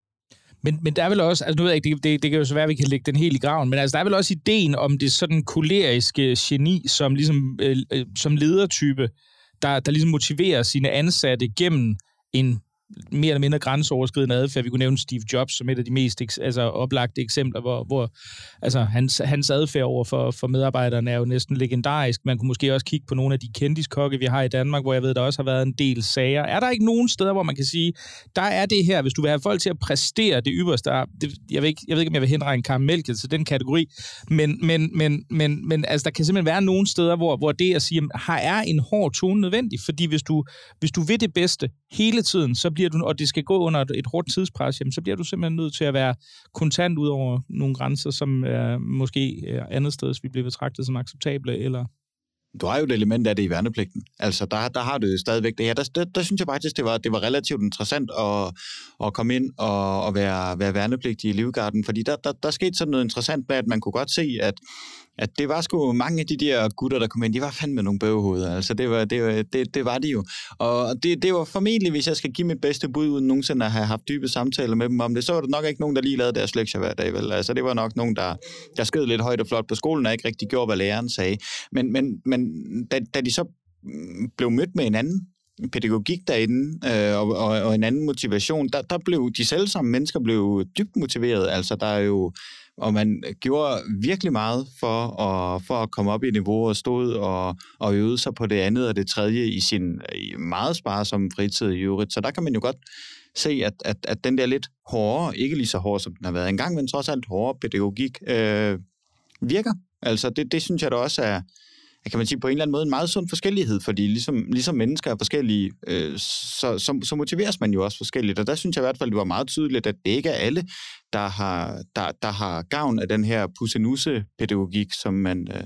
S2: Men, men der er vel også, altså nu ved jeg ikke, det, det, det kan jo så være, at vi kan lægge den helt i graven, men altså der er vel også ideen om det sådan koleriske geni, som ligesom øh, øh, som ledertype, der, der ligesom motiverer sine ansatte gennem en mere eller mindre grænseoverskridende adfærd. Vi kunne nævne Steve Jobs som et af de mest altså, oplagte eksempler, hvor, hvor altså, hans, hans adfærd over for, for medarbejderne er jo næsten legendarisk. Man kunne måske også kigge på nogle af de kendiskokke, vi har i Danmark, hvor jeg ved, der også har været en del sager. Er der ikke nogen steder, hvor man kan sige, der er det her, hvis du vil have folk til at præstere det ypperste? Det, jeg, ved ikke, jeg ved ikke, om jeg vil henregne Karen Melchior til den kategori, men, men, men, men, men altså, der kan simpelthen være nogle steder, hvor, hvor det at sige, her er en hård tone nødvendig, fordi hvis du, hvis du vil det bedste hele tiden, så bliver du, og det skal gå under et, et hårdt tidspres, jamen, så bliver du simpelthen nødt til at være kontant ud over nogle grænser, som er måske andet sted, vi bliver betragtet som acceptable, eller...
S5: Du har jo et element af det i værnepligten. Altså, der, der har du stadigvæk det her. Der, der, der synes jeg faktisk, det var, det var relativt interessant at, at komme ind og, og være, være værnepligtig i Livgarden, fordi der, der, der skete sådan noget interessant med, at man kunne godt se, at at det var sgu mange af de der gutter, der kom ind, de var fandme nogle bøvehoveder. Altså, det var, det var, det, det var de jo. Og det, det var formentlig, hvis jeg skal give mit bedste bud, uden nogensinde at have haft dybe samtaler med dem om det, så var det nok ikke nogen, der lige lavede deres lektier hver dag, vel? Altså, det var nok nogen, der, der skød lidt højt og flot på skolen, og ikke rigtig gjorde, hvad læreren sagde. Men, men, men da, da de så blev mødt med en anden pædagogik derinde, øh, og, og, og en anden motivation, der, der blev de selv samme mennesker blev dybt motiveret. Altså, der er jo og man gjorde virkelig meget for at, for at komme op i niveau og stod og, og øvede sig på det andet og det tredje i sin meget sparsomme fritid i øvrigt. Så der kan man jo godt se, at, at, at den der lidt hårdere, ikke lige så hård, som den har været engang, men trods alt hårdere pædagogik øh, virker. Altså det, det synes jeg da også er, kan man sige, på en eller anden måde en meget sund forskellighed, fordi ligesom, ligesom mennesker er forskellige, øh, så, så, så motiveres man jo også forskelligt, og der synes jeg i hvert fald, det var meget tydeligt, at det ikke er alle, der har, der, der har gavn af den her pussenusse-pædagogik, som man, øh,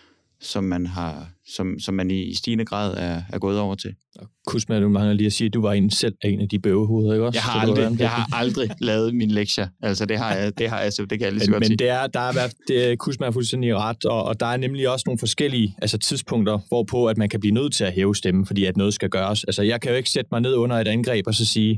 S5: som man, har, som, som man i, i stigende grad er, er gået over til.
S3: Kusma, du mangler lige at sige, at du var en selv en af de bøvehoveder, ikke også?
S5: Jeg har aldrig, jeg har aldrig lavet min lektier. Altså, det har jeg, det har jeg, så det kan jeg lige så
S3: men,
S5: godt
S3: men
S5: sige.
S3: Men det er, der er, det, Kusma er fuldstændig ret, og, og der er nemlig også nogle forskellige altså, tidspunkter, hvorpå at man kan blive nødt til at hæve stemmen, fordi at noget skal gøres. Altså, jeg kan jo ikke sætte mig ned under et angreb og så sige,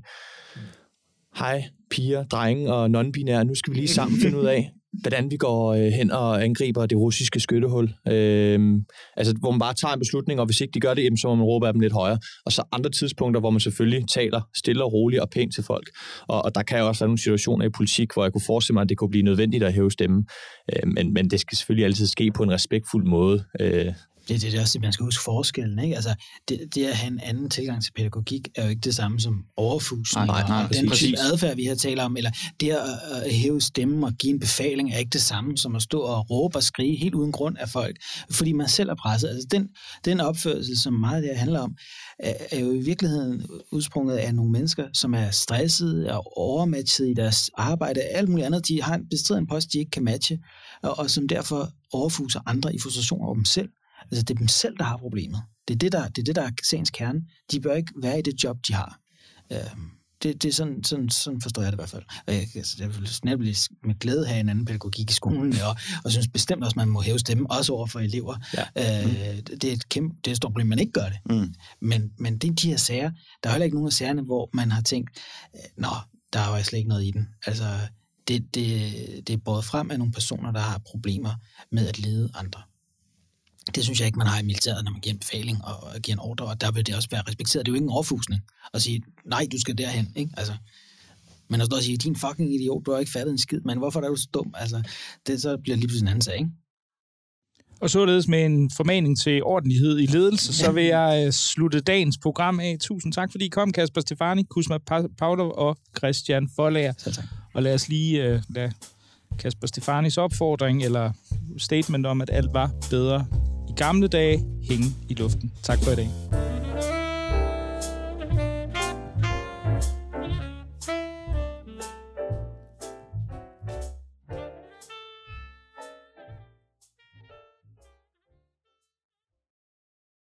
S3: hej, piger, drenge og non-binære, nu skal vi lige sammen finde ud af, hvordan vi går øh, hen og angriber det russiske skyttehul. Øh, altså, hvor man bare tager en beslutning, og hvis ikke de gør det, så må man råbe af dem lidt højere. Og så andre tidspunkter, hvor man selvfølgelig taler stille og roligt og pænt til folk. Og, og der kan jo også være nogle situationer i politik, hvor jeg kunne forestille mig, at det kunne blive nødvendigt at hæve stemmen. Øh, men, men det skal selvfølgelig altid ske på en respektfuld måde. Øh,
S4: Det er det, det også, man skal huske forskellen, ikke? Altså, det, det at have en anden tilgang til pædagogik er jo ikke det samme som overfusning.
S5: Nej, nej, nej,
S4: og den
S5: præcis.
S4: type adfærd, vi her taler om, eller det at, at hæve stemmen og give en befaling, er ikke det samme som at stå og råbe og skrige helt uden grund af folk, fordi man selv er presset. Altså, den, den opførsel, som meget af det her handler om, er, er jo i virkeligheden udsprunget af nogle mennesker, som er stressede og overmatchet i deres arbejde, alt muligt andet. De har bestridet en post, de ikke kan matche, og, og som derfor overfuser andre i frustration over dem selv. Altså, det er dem selv, der har problemet. Det er det, der, det er det, der er sagens kerne. De bør ikke være i det job, de har. Øh, det, det er sådan, sådan, sådan forstår jeg det i hvert fald. Og jeg, altså, jeg vil snart med glæde have en anden pædagogik i skolen, og, og synes bestemt også, at man må hæve stemmen, også over for elever. Ja. Øh, det er et kæmpe, det er et stort problem, man ikke gør det. Mm. Men, men det er de her sager, der er heller ikke nogen af sagerne, hvor man har tænkt, nå, der er jo slet ikke noget i den. Altså, det, det, det er båret frem af nogle personer, der har problemer med at lede andre. Det synes jeg ikke, man har i militæret, når man giver en befaling og giver en ordre, og der vil det også være respekteret. Det er jo ikke en overfusning at sige, nej, du skal derhen, ikke? Altså, men at stå og sige, din fucking idiot, du har ikke fattet en skid, men hvorfor er du så dum? Altså, det så bliver lige pludselig en anden sag, ikke?
S2: Og således med en formaning til ordentlighed i ledelse, så vil jeg slutte dagens program af. Tusind tak, fordi I kom, Kasper Stefani, Kuzma Pavlov og Christian Forlager.
S4: Selv tak.
S2: Og lad os lige uh, lade Kasper Stefanis opfordring eller statement om, at alt var bedre i gamle dage, hænge i luften. Tak for i dag.